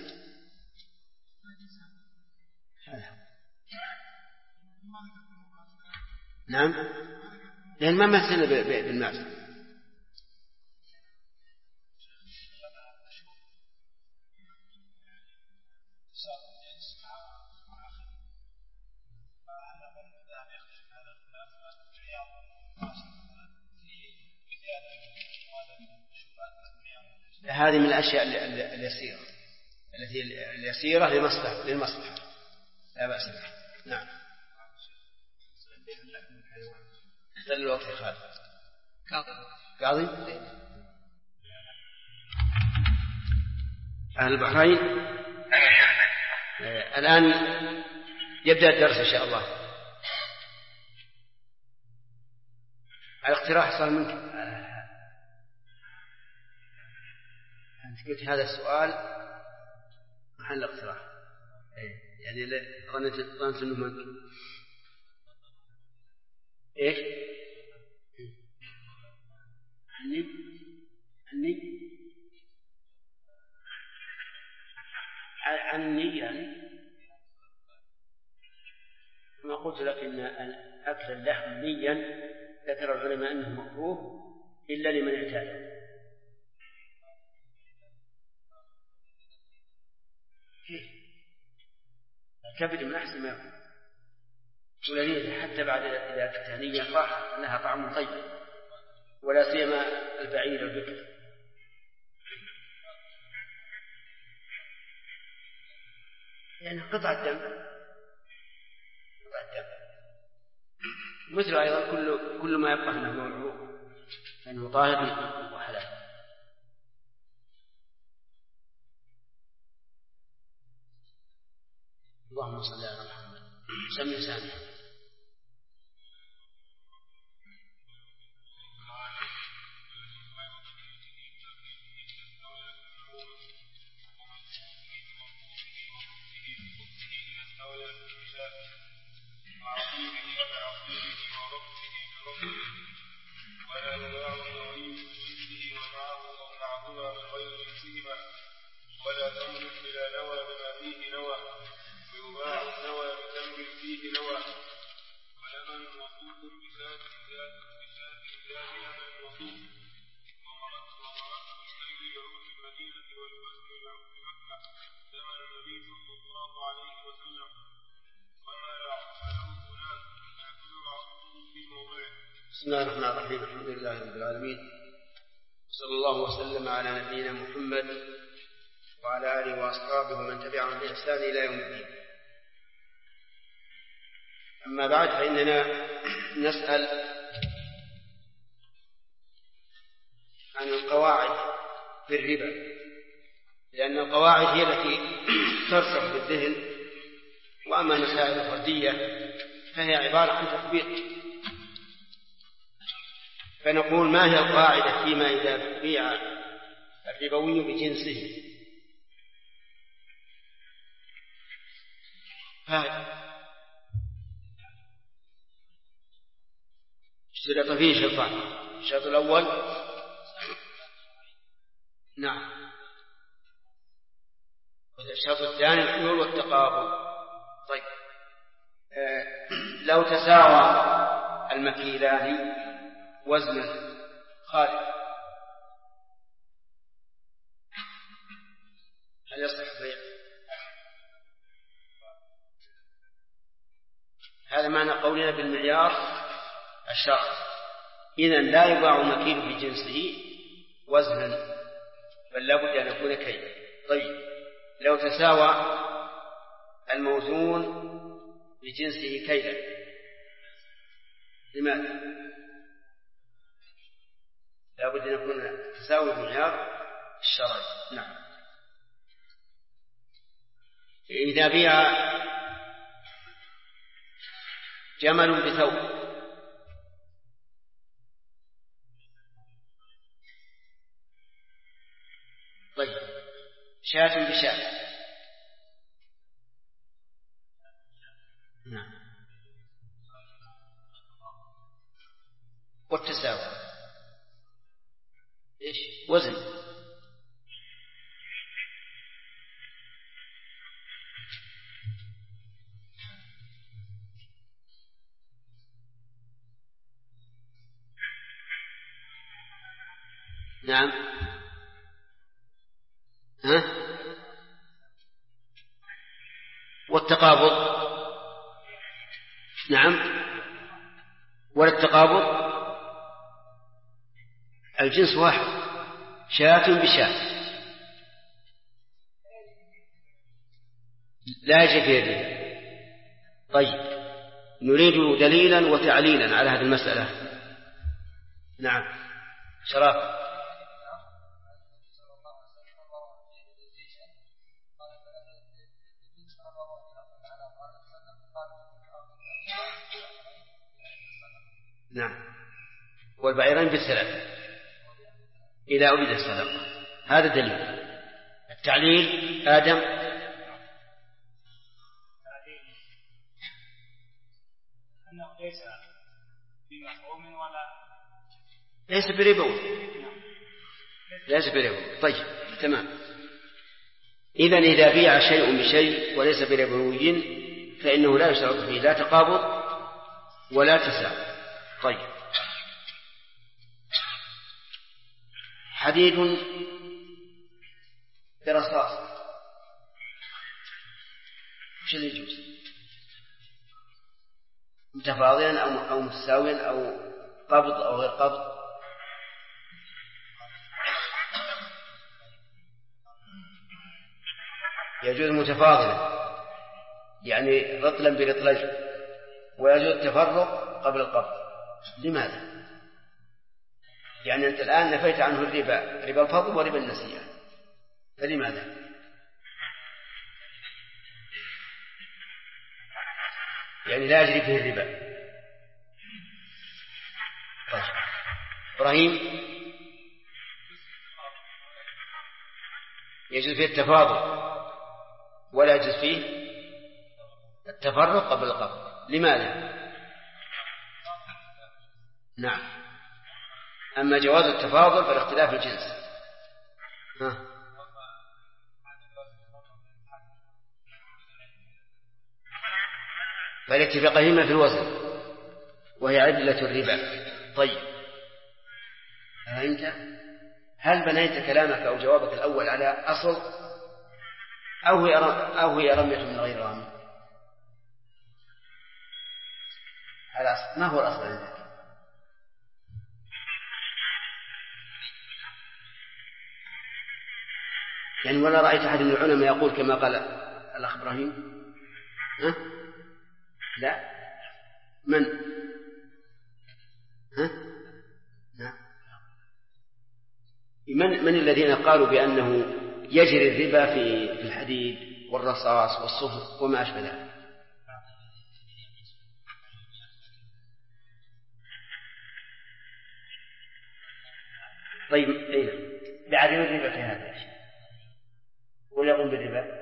نعم، لأن ما مثلنا بالمال. هذه من الأشياء اليسيرة اليسيرة للمصلحة لا بأس بها. نعم. خلي الوقت خالد قاضي أهل البحرين. الآن يبدأ الدرس إن شاء الله. الاقتراح صار منك. أنت قلت هذا السؤال محل اقتراح، يعني ظننت أنه منك. إيش؟ عني يعني كما قلت لك إن أكل اللحم نيا ذكر العلماء أنه مكروه إلا لمن اعتاده. الكبد من أحسن ما يكون، ولذلك حتى بعد إذا التهنية راح لها طعم طيب، ولا سيما البعير البكر. يعني قطعة دم، مثل أيضا كل ما يبقى منه موضوع فإنه طاهر وحلال. اللهم صل على محمد. سمي سامي. ولا يباع الضريب بجنسه ومعه أو معهما من غير جنسهما، ولا تمر بلا نوى بما فيه نوى، ويباع النوى بتمر فيه نوى، ولمن وصوف بذات لمن وصوف، ومرت الخيل يعود المدينة والوزن يعود مكة، زمن النبي صلى الله عليه وسلم، وما لا حكم له فلان يأكل عظمه في موضعه. بسم الله الرحمن الرحيم. الحمد لله رب العالمين، صلى الله وسلم على نبينا محمد وعلى آله وأصحابه ومن تبعهم بإحسان إلى يوم الدين. أما بعد، فإننا نسأل عن القواعد في الربا، لأن القواعد هي التي ترسخ في الذهن، وأما المسائل الفردية فهي عبارة عن تطبيق. فنقول: ما هي القاعدة فيما إذا بيع الربوي بجنسه؟ اشترط فيه شرطان: الشرط الأول نعم، الشرط الثاني الحلول والتقابل. طيب، لو تساوى المكيلان وزنا خالد، هل يصح البيع؟ هذا معنى قولنا بالمعيار الشرعي. إذن لا يباع المكيل بجنسه وزنا، بل لا بد أن يكون كيلا. طيب، لو تساوى الموزون بجنسه كيلا، لماذا؟ لا بد أن يكون تساوي المعيار الشرعي. نعم. إذا بيع جمل بثوب، طيب، شاة بشاة، نعم، والتساوي إيش؟ وزن. نعم. والتقابض، نعم، والتقابض الجنس واحد، شاة بشاة، لا جفير. طيب، نريد دليلا وتعليلا على هذه المسألة. نعم. شراب. نعم. والبعيرين بالثلاث إذا أريد الصدقة. هذا دليل. التعليل آدم. أنه ليس بمفهوم ولا ليس بربوي. ليس بربوي. طيب، تمام. إذا بيع شيء بشيء وليس بربوي فإنه لا يشترط فيه لا تقابض ولا تساوي. طيب، حديد برصاص وش اللي يجوز؟ متفاضلا أو متساويا أو قبض أو غير قبض؟ يجوز متفاضلا يعني رطلا برطلج، ويجوز التفرق قبل القبض. لماذا؟ يعني أنت الآن نفيت عنه الربا، ربا الفضل وربا النسيئة، فلماذا؟ يعني لا يجري فيه الربا. طيب. إبراهيم، يجوز فيه التفاضل ولا يجوز فيه التفرق قبل القبض. لماذا؟ نعم. أما جواز التفاضل فالاختلاف الجنس. فالاتفاقهما في الوزن وهي علة الربا. طيب، فهمت؟ هل بنيت كلامك أو جوابك الأول على أصل أو هي رمية من غير رامي؟ على أصل. ما هو الأصل عندك؟ يعني ولا رأيت أحد من العلماء يقول كما قال الأخ إبراهيم؟ لا. من؟ من الذين قالوا بأنه يجري الربا في الحديد والرصاص والصفر وما أشبه ذلك؟ طيب، بعدم الربا في هذا الشيء ولا يقوم بالربا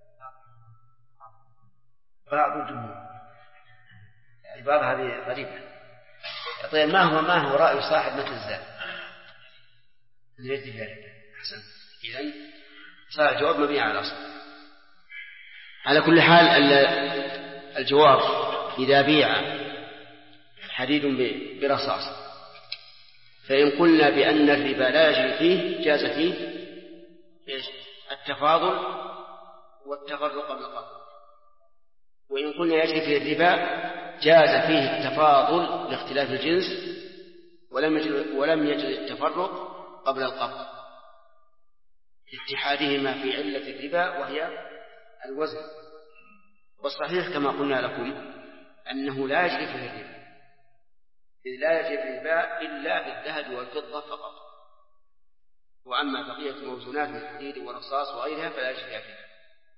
بعض الجمهور. العبارة هذه غريبة. طيب، ما هو رأي صاحب مثل الزاد الذي في الربا؟ أحسن. إذن صار الجواب مبني على الأصل. على كل حال الجواب إذا بيع حديد برصاص فإن قلنا بأن الربا لا يجري فيه جاز فيه التفاضل والتفرق بالقبض، وإن قلنا يجري فيه الربا جاز فيه التفاضل لاختلاف الجنس ولم يجري التفرق قبل القبض لاتحادهما في علة الربا وهي الوزن. والصحيح كما قلنا لكم أنه لا يجري فيه الربا، إذ لا يجري الربا إلا في الذهب والفضة فقط، وأما بقية موزونات من الحديد والرصاص وغيرها فلا يجري فيها.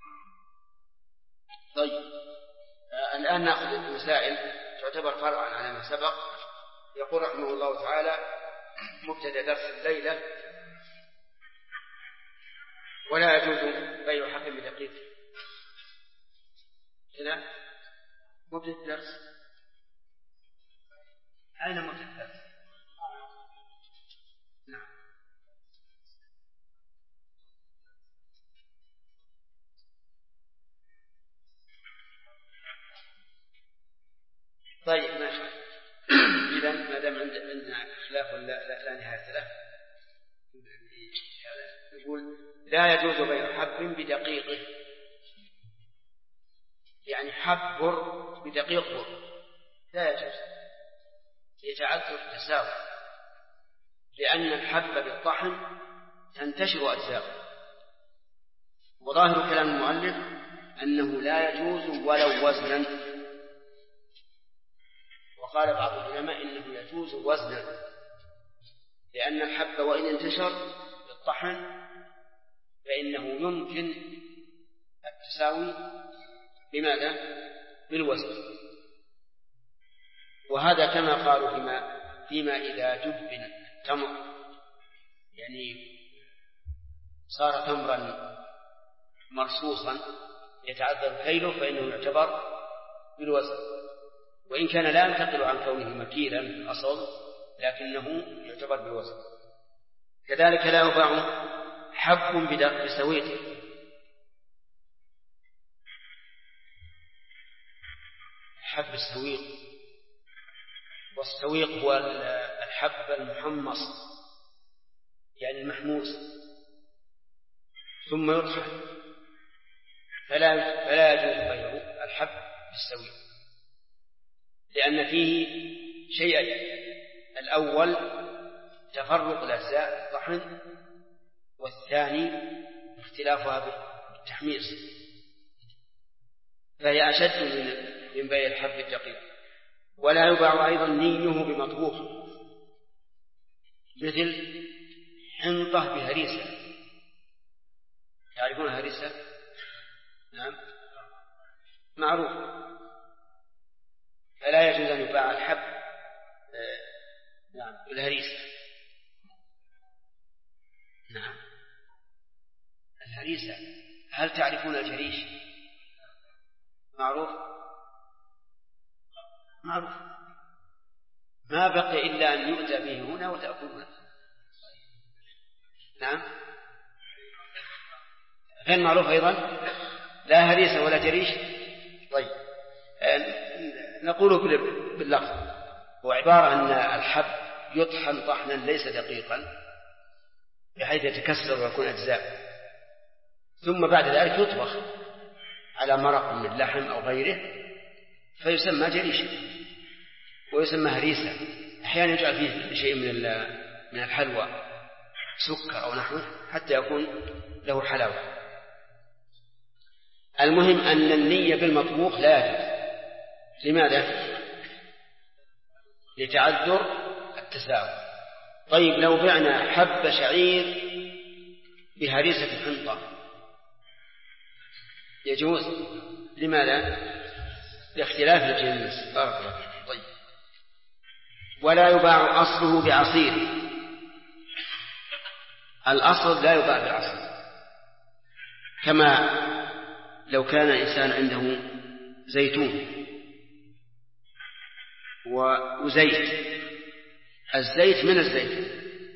طيب، الآن نأخذ المسائل تعتبر فرعا على ما سبق. يقول رحمه الله تعالى: مبتدأ درس الليلة: ولا يجوز بيع حق بدقيق. كذا مبتدأ الدرس. أين مبتدأ الدرس؟ نعم. طيب، ماشي. إذا ما دام عندنا خلاف لا نهاية له، يقول: لا يجوز بيع حب بدقيقه، يعني حب بر بدقيق بر لا يجوز، يتعذر التساوي، لأن الحب بالطحن تنتشر أجزاؤه. وظاهر كلام المؤلف أنه لا يجوز ولو وزنا، وقال بعض العلماء إنه يجوز وزنا، لأن الحب وإن انتشر بالطحن فإنه يمكن التساوي بماذا؟ بالوزن. وهذا كما قالوا فيما إذا جبن التمر، يعني صار تمرا مرصوصا يتعذر كيله، فإنه يعتبر بالوزن، وإن كان لا ينتقل عن كونه مكيلا في الأصل لكنه يعتبر بالوزن. كذلك لا يباع حب بسويق، حب السويق، والسويق هو الحب المحمص يعني المحموس ثم يطحن فلا يجوز بيع الحب بالسوي، لأن فيه شيئين: الأول تفرق الأجزاء الطحن، والثاني اختلافها بالتحميص، فهي أشد من بيع الحب الدقيق. ولا يباع أيضا نيه بمطبوخ، مثل حنطة بهريسة. تعرفون الهريسة؟ نعم، معروف. فلا يجوز أن يباع الحب نعم بالهريسة. نعم، الهريسة. هل تعرفون الجريش؟ معروف، معروف، ما بقي إلا أن يؤتى به هنا وتأكلونه. نعم، غير معروف أيضا، لا هريسة ولا جريش. طيب، نقوله باللفظ، هو عبارة أن الحب يطحن طحنا ليس دقيقا بحيث يتكسر ويكون أجزاء، ثم بعد ذلك يطبخ على مرق من لحم أو غيره فيسمى جريش ويسمى هريسة. أحيانا يجعل فيه شيء من الحلوى، سكر أو نحوه، حتى يكون له حلاوة. المهم أن النية بالمطبوخ لا يجوز. لماذا؟ لتعذر التساوي. طيب، لو بعنا حب شعير بهريسة حنطة يجوز. لماذا؟ لاختلاف الجنس. طيب، ولا يباع أصله بعصير. الأصل لا يباع بالعصير، كما لو كان إنسان عنده زيتون وزيت، الزيت من الزيت،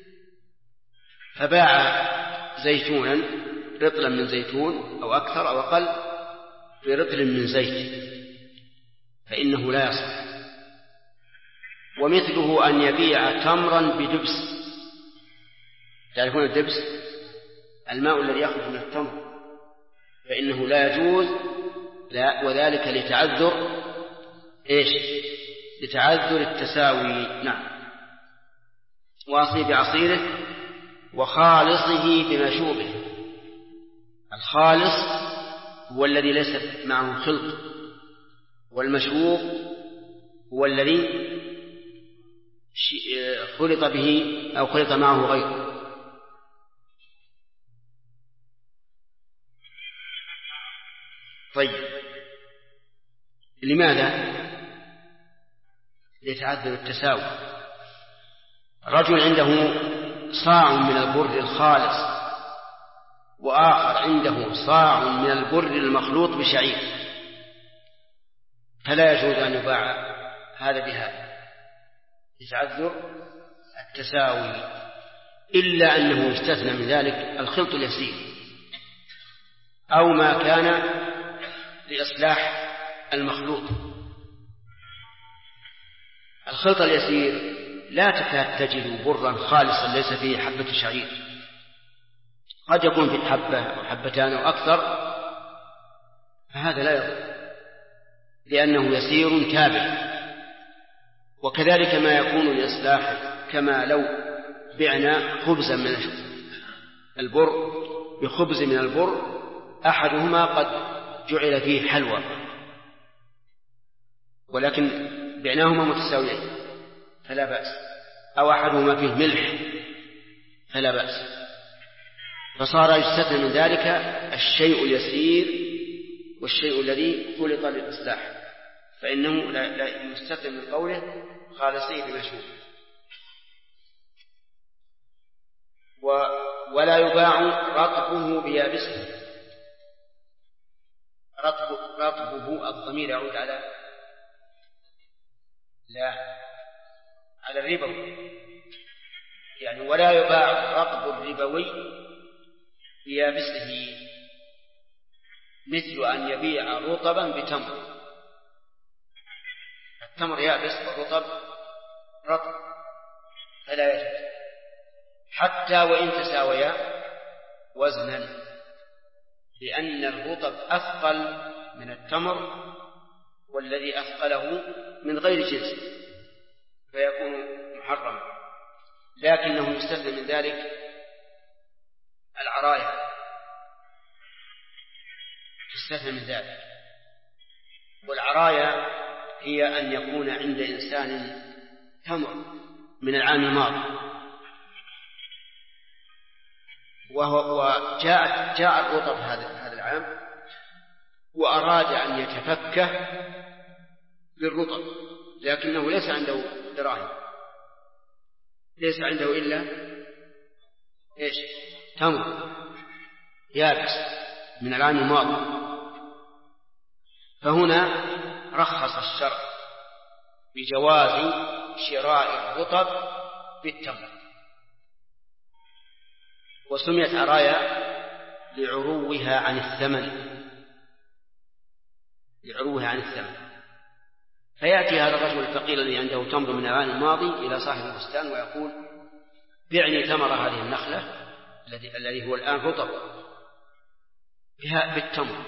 فباع زيتونا، رطلا من زيتون أو أكثر أو أقل برطل من زيت، فإنه لا يصح. ومثله أن يبيع تمرا بدبس. تعرفون الدبس؟ الماء الذي يخرج من التمر، فإنه لا يجوز، وذلك لتعذر لتعذر التساوي. نعم. وأصله بعصيره وخالصه بمشوبه. الخالص هو الذي ليس معه خلط، والمشوب هو الذي خلط به أو خلط معه غيره. طيب، لماذا؟ ليتعذر التساوي. رجل عنده صاع من البر الخالص، وآخر عنده صاع من البر المخلوط بشعير، فلا يجوز أن يباع هذا بهذا، يتعذر التساوي، إلا أنه يستثنى من ذلك الخلط اليسير أو ما كان لإصلاح المخلوط. الخلط اليسير لا تكاد تجد برا خالصا ليس فيه حبة شعير، قد يكون في حبة أو حبتان أو أكثر، فهذا لا يضر لأنه يسير تابع. وكذلك ما يكون لإصلاحه، كما لو بعنا خبزا من البر بخبز من البر، أحدهما قد جعل فيه حلوى ولكن بعناهما متساويين فلا بأس، أو أحدهما فيه ملح فلا بأس، فصار يستثنى من ذلك الشيء اليسير والشيء الذي خلط للإصلاح، فإنه لا يستثنى من قوله خالصيه بمشوب. ولا يباع رطبه بيابسه. رطبه الضمير يعود على الربوي، يعني ولا يباع رطب الربوي بيابسه، مثل أن يبيع رطبا بتمر. التمر يابس والرطب رطب، فلا يجوز حتى وإن تساويا وزنا. لأن الرطب أثقل من التمر، والذي أثقله من غير جنس فيكون محرما، لكنه يستثنى من ذلك العرايا، تستثنى من ذلك. والعرايا هي أن يكون عند إنسان تمر من العام الماضي وجاء الرطب هذا العام وأراد أن يتفكه بالرطب، لكنه ليس عنده دراهم، ليس عنده إلا إيش؟ تمر يابس من العام الماضي. فهنا رخص الشرع بجواز شراء الرطب بالتمر، وسميت عرايا لعروها عن الثمن، لعروها عن الثمن. فيأتي هذا الرجل الفقير الذي عنده تمر من العام الماضي إلى صاحب البستان ويقول: بعني ثمر هذه النخلة الذي هو الآن رطب بالتمر.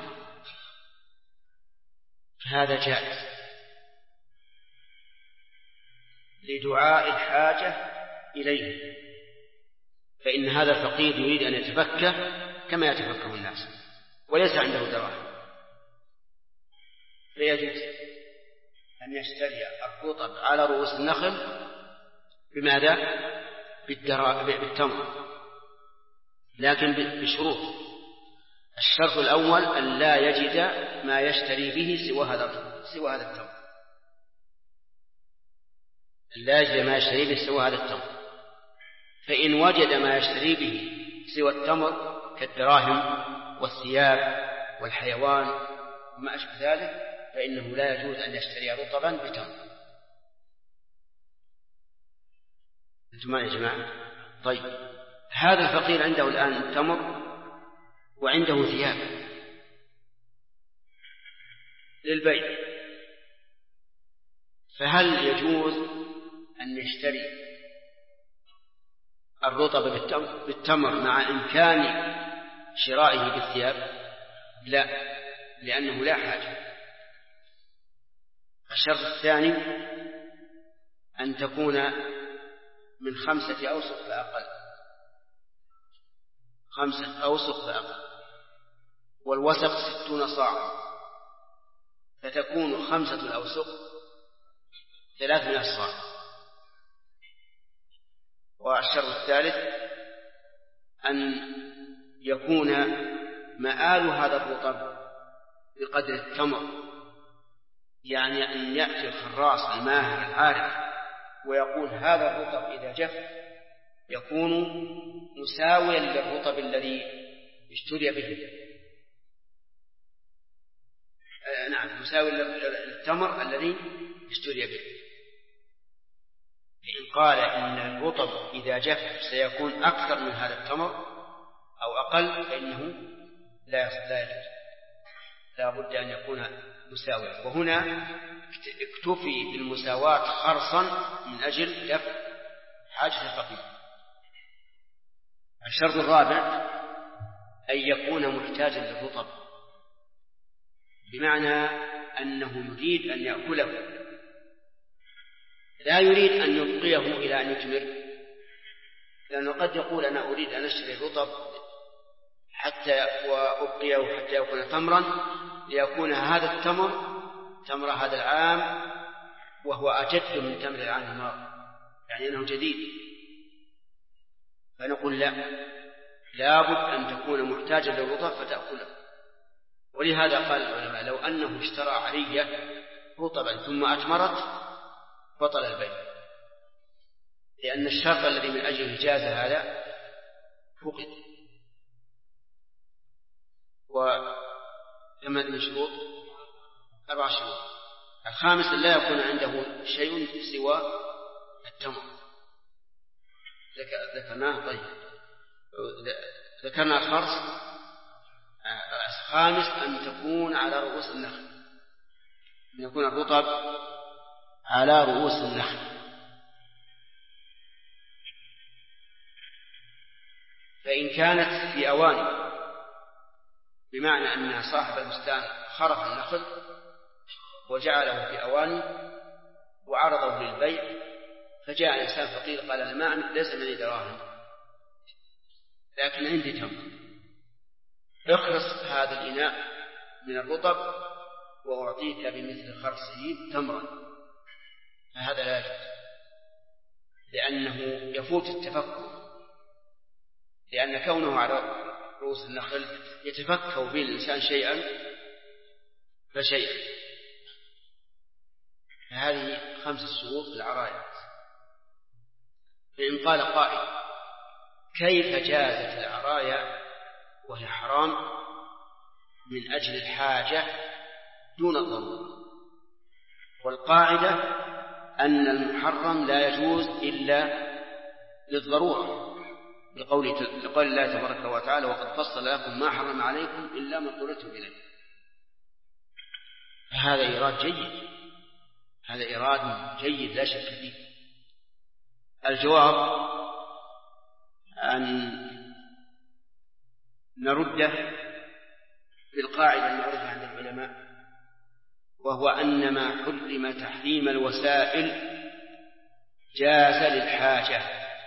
فهذا جائز لدعاء الحاجة إليه، فإن هذا الفقير يريد أن يتفكه كما يتفكه الناس وليس عنده دراهم، فيجوز أن يشتري الرطب على رؤوس النخل بماذا؟ بالتمر، لكن بشروط. الشرط الأول أن لا يجد ما يشتري به سوى هذا التمر، لا يجد ما يشتري به سوى هذا التمر. فإن وجد ما يشتري به سوى التمر كالدراهم والثياب والحيوان وما أشبه ذلك فإنه لا يجوز أن يشتري رطبا بتمر. أنتم معي يا جماعة؟ طيب، هذا الفقير عنده الآن تمر وعنده ثياب للبيع، فهل يجوز أن يشتري الرطب بالتمر مع إمكان شرائه بالثياب؟ لا، لأنه لا حاجة. الشرط الثاني أن تكون من 5 أوسق فأقل، 5 أوسق فأقل، والوسق 60 صاعا، فتكون 5 الأوسق 300 صاع. والشرط الثالث أن يكون مآل هذا الرطب بقدر التمر، يعني أن يأتي الخراص الماهر العارف ويقول هذا الرطب إذا جف يكون مساويا للرطب الذي اشتري به، نعم، مساوي للتمر الذي اشتري به. إن قال إن الرطب إذا جف سيكون أكثر من هذا التمر أو أقل فإنه لا يجوز، لا بد أن يكون مساويا. وهنا اكتفي بالمساواة خرصا من أجل دفع حاجة الفقير. الشرط الرابع أن يكون محتاجا للرطب، بمعنى أنه يريد أن يأكله، لا يريد أن يبقيه إلى أن يثمر، لأنه قد يقول أنا أريد أن أشتري الرطب حتى وأبقيه حتى يكون تمرا، ليكون هذا التمر تمر هذا العام وهو أجد من تمر العام الماضي، يعني أنه جديد. فنقول لا بد أن تكون محتاجا للرطب فتأكله. ولهذا قال العلماء لو أنه اشترى عرية رطبا ثم أثمرت بطل البيع، لأن الشرط الذي من أجله جاز هذا فقد. وثمان شروط 4 شروط. الخامس لا يكون عنده شيء سوى التمر، ذكرناه. طيب، ذكرنا الخرص. الخامس أن تكون على رؤوس النخل، أن يكون الرطب على رؤوس النخل. فإن كانت في أواني بمعنى أن صاحب البستان خرق النخل وجعله في أواني وعرضه للبيع، فجاء إنسان فقير قال أنا ليس معي دراهم لكن عندي تمر، اخرس هذا الإناء من الرطب وأعطيك بمثل خرسه تمرا، فهذا لا يجوز، لأنه يفوت التفكر، لأن كونه على رؤوس النخل يتفكر به الإنسان شيئا فشيئا. فهذه 5 شروط العراية. فإن قال قائل كيف جازت العراية وهي حرام من أجل الحاجة دون الضرورة؟ والقاعدة أن المحرم لا يجوز إلا للضرورة، لقول الله تبارك وتعالى وقد فصل لكم ما حرم عليكم إلا ما اضطررتم إليه. فهذا إيراد جيد، هذا إيراد جيد لا شك فيه. الجواب أن نرده بالقاعدة المعروفة عند العلماء، وهو أن ما حرم تحريم الوسائل جاز للحاجة،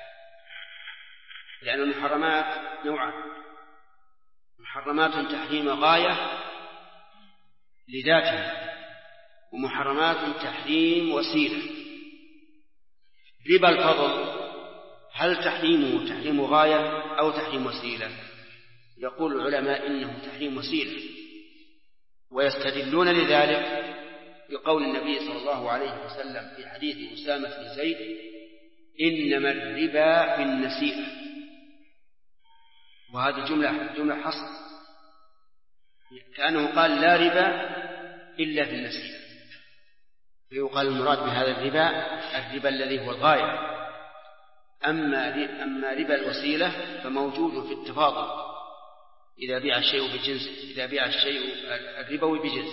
لأن المحرمات نوعان: محرمات تحريم غاية لذاتها، ومحرمات تحريم وسيلة. ربا الفضل هل تحريمه تحريم غاية أو تحريم وسيلة؟ يقول العلماء إنه تحريم وسيلة، ويستدلون لذلك بقول النبي صلى الله عليه وسلم في حديث أسامة بن زيد: إنما الربا في النسيئة. وهذه جملة حصر، كأنه قال لا ربا إلا في النسيئة، فيقال المراد بهذا الربا الذي هو الغاية. أما ربا الوسيلة فموجود في التفاضل، إذا بيع الشيء بجنس، إذا بيع الشيء الربوي بجنس.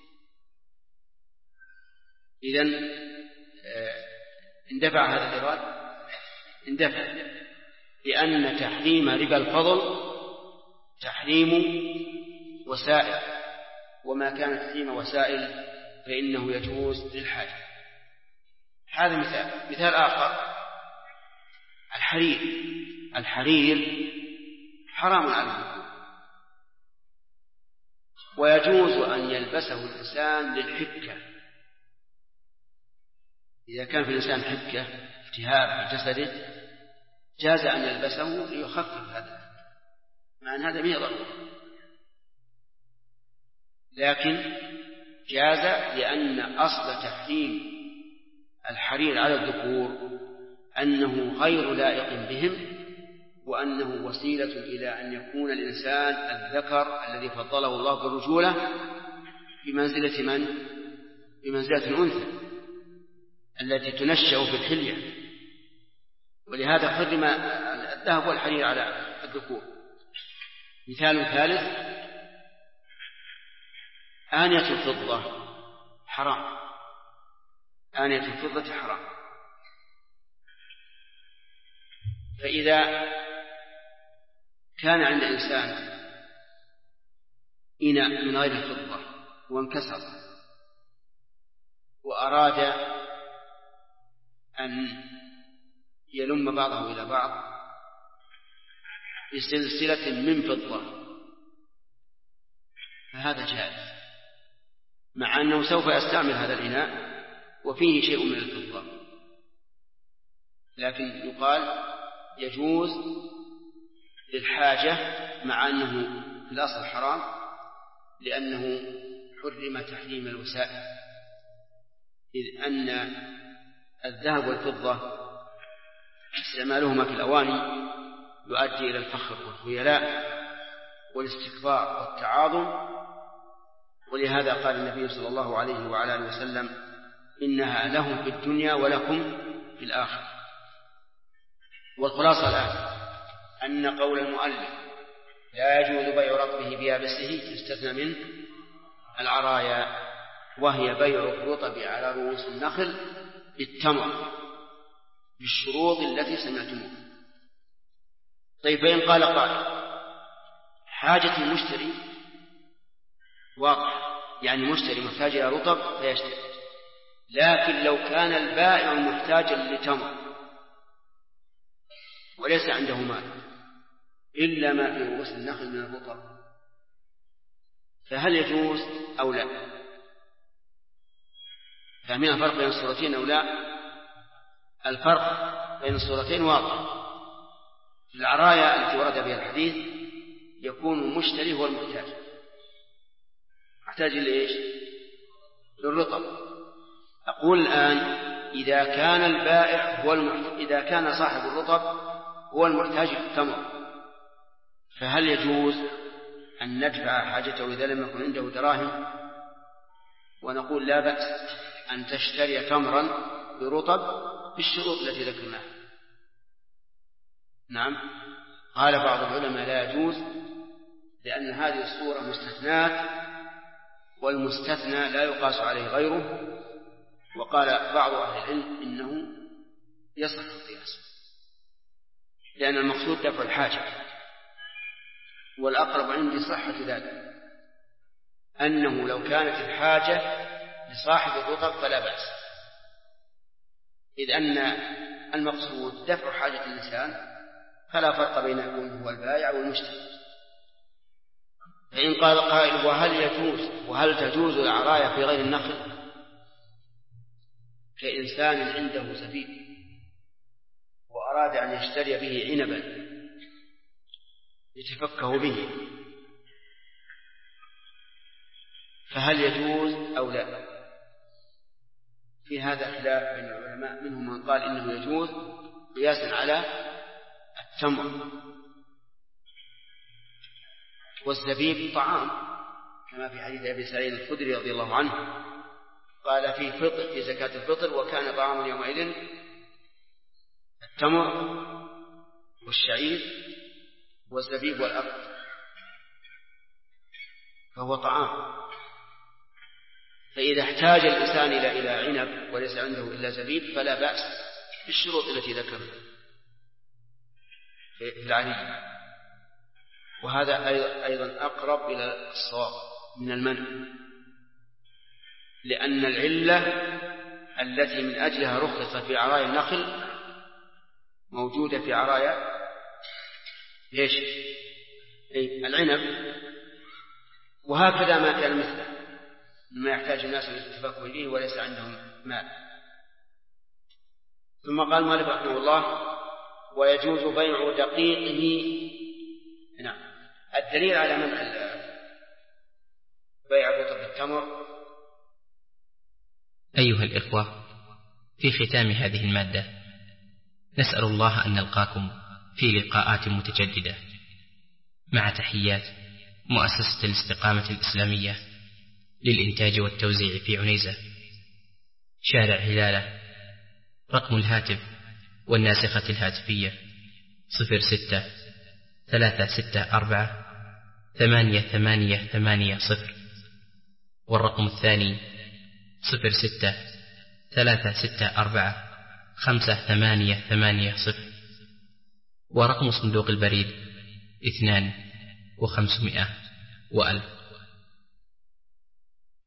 إذن اندفع هذا الإيراد، اندفع، لأن تحريم ربا الفضل تحريم وسائل، وما كان تحريم وسائل فإنه يجوز للحاجة. هذا مثال آخر: الحرير حرام على الذكور، ويجوز أن يلبسه الإنسان للحكة. إذا كان في الإنسان حكة التهاب في جسده جاز أن يلبسه ليخفف هذا، مع أن هذا به ضرورة، لكن جاز لأن أصل تحريم الحرير على الذكور أنه غير لائق بهم، وأنه وسيلة إلى أن يكون الإنسان الذكر الذي فضله الله بالرجولة بمنزلة من؟ بمنزلة الأنثى التي تنشأ في الحلية، ولهذا حرم الذهب والحرير على الذكور. مثال ثالث: آنية الفضة حرام، آنية الفضة حرام. فإذا كان عند إنسان إناء من غير الفضة وانكسر وأراد أن يلم بعضه إلى بعض بسلسلة من فضة فهذا جائز، مع أنه سوف يستعمل هذا الإناء وفيه شيء من الفضة، لكن يقال يجوز للحاجة مع أنه في الأصل حرام، لأنه حرم تحريم الوسائل، إذ أن الذهب والفضة استعمالهما في الأواني يؤدي إلى الفخر والخيلاء والاستكبار والتعاظم، ولهذا قال النبي صلى الله عليه وعلى آله وسلم: إنها لهم في الدنيا ولكم في الآخرة. والخلاصة الآن أن قول المؤلف لا يجوز بيع رطبه بيابسه يستثنى منه العرايا، وهي بيع الرطب على رؤوس النخل بالتمر بالشروط التي سمعتموها. طيب، فإن قال قائل: حاجة المشتري واضح، يعني مشتري محتاج إلى رطب فيشتري. لكن لو كان البائع محتاجا لتمر وليس عنده مال إلا ما في رؤوس النخل من الرطب، فهل يجوز أو لا؟ فاهمين الفرق بين الصورتين أو لا؟ الفرق بين الصورتين واضح. في العرايا التي ورد بها الحديث يكون المشتري هو المحتاج، محتاج لإيش؟ للرطب. أقول الآن إذا كان البائع إذا كان صاحب الرطب هو المحتاج للتمر، فهل يجوز أن ندفع حاجته إذا لم يكن عنده دراهم ونقول لا بأس أن تشتري تمرا برطب بالشروط التي ذكرناها؟ نعم، قال بعض العلماء لا يجوز، لأن هذه الصورة مستثنات، والمستثنى لا يقاس عليه غيره. وقال بعض أهل العلم إنه يصح القياس، لأن المقصود دفع الحاجة، والأقرب عندي صحة ذلك، أنه لو كانت الحاجة لصاحب الرطب فلا بأس، إذ أن المقصود دفع حاجة الإنسان، فلا فرق بين يكون هو البائع والمشتري. فإن قال قائل وهل تجوز العرايا في غير النخل؟ كإنسان عنده زبيب وأراد أن يشتري به عنبا يتفكه به، فهل يجوز أو لا؟ في هذا خلاف بين العلماء، منهم من قال إنه يجوز قياسا على التمر، والزبيب طعام، كما في حديث أبي سعيد الخدري رضي الله عنه قال في زكاة الفطر وكان طعام يومئذ التمر والشعير والزبيب والأرض، فهو طعام. فإذا احتاج الإنسان إلى عنب وليس عنده إلا زبيب فلا بأس بالشروط التي ذكرنا في العري، وهذا أيضا أقرب إلى الصواب من المنع، لأن العلة التي من أجلها رخص في عرايا النخل موجودة في عرايا إيش؟ العنب، وهكذا ما كان مثله مما يحتاج الناس للاتفاق إليه وليس عندهم مال. ثم قال مالك رحمه الله ويجوز بيع دقيقه. نعم، الدليل على منع بيع الرطب بالتمر. أيها الإخوة، في ختام هذه المادة نسأل الله أن نلقاكم في لقاءات متجددة، مع تحيات مؤسسة الاستقامة الإسلامية للإنتاج والتوزيع في عنيزة، شارع هلالة. رقم الهاتف والناسخة الهاتفية 06-364-8880، والرقم الثاني 06-364-5880، ورقم صندوق البريد 2500 و1000.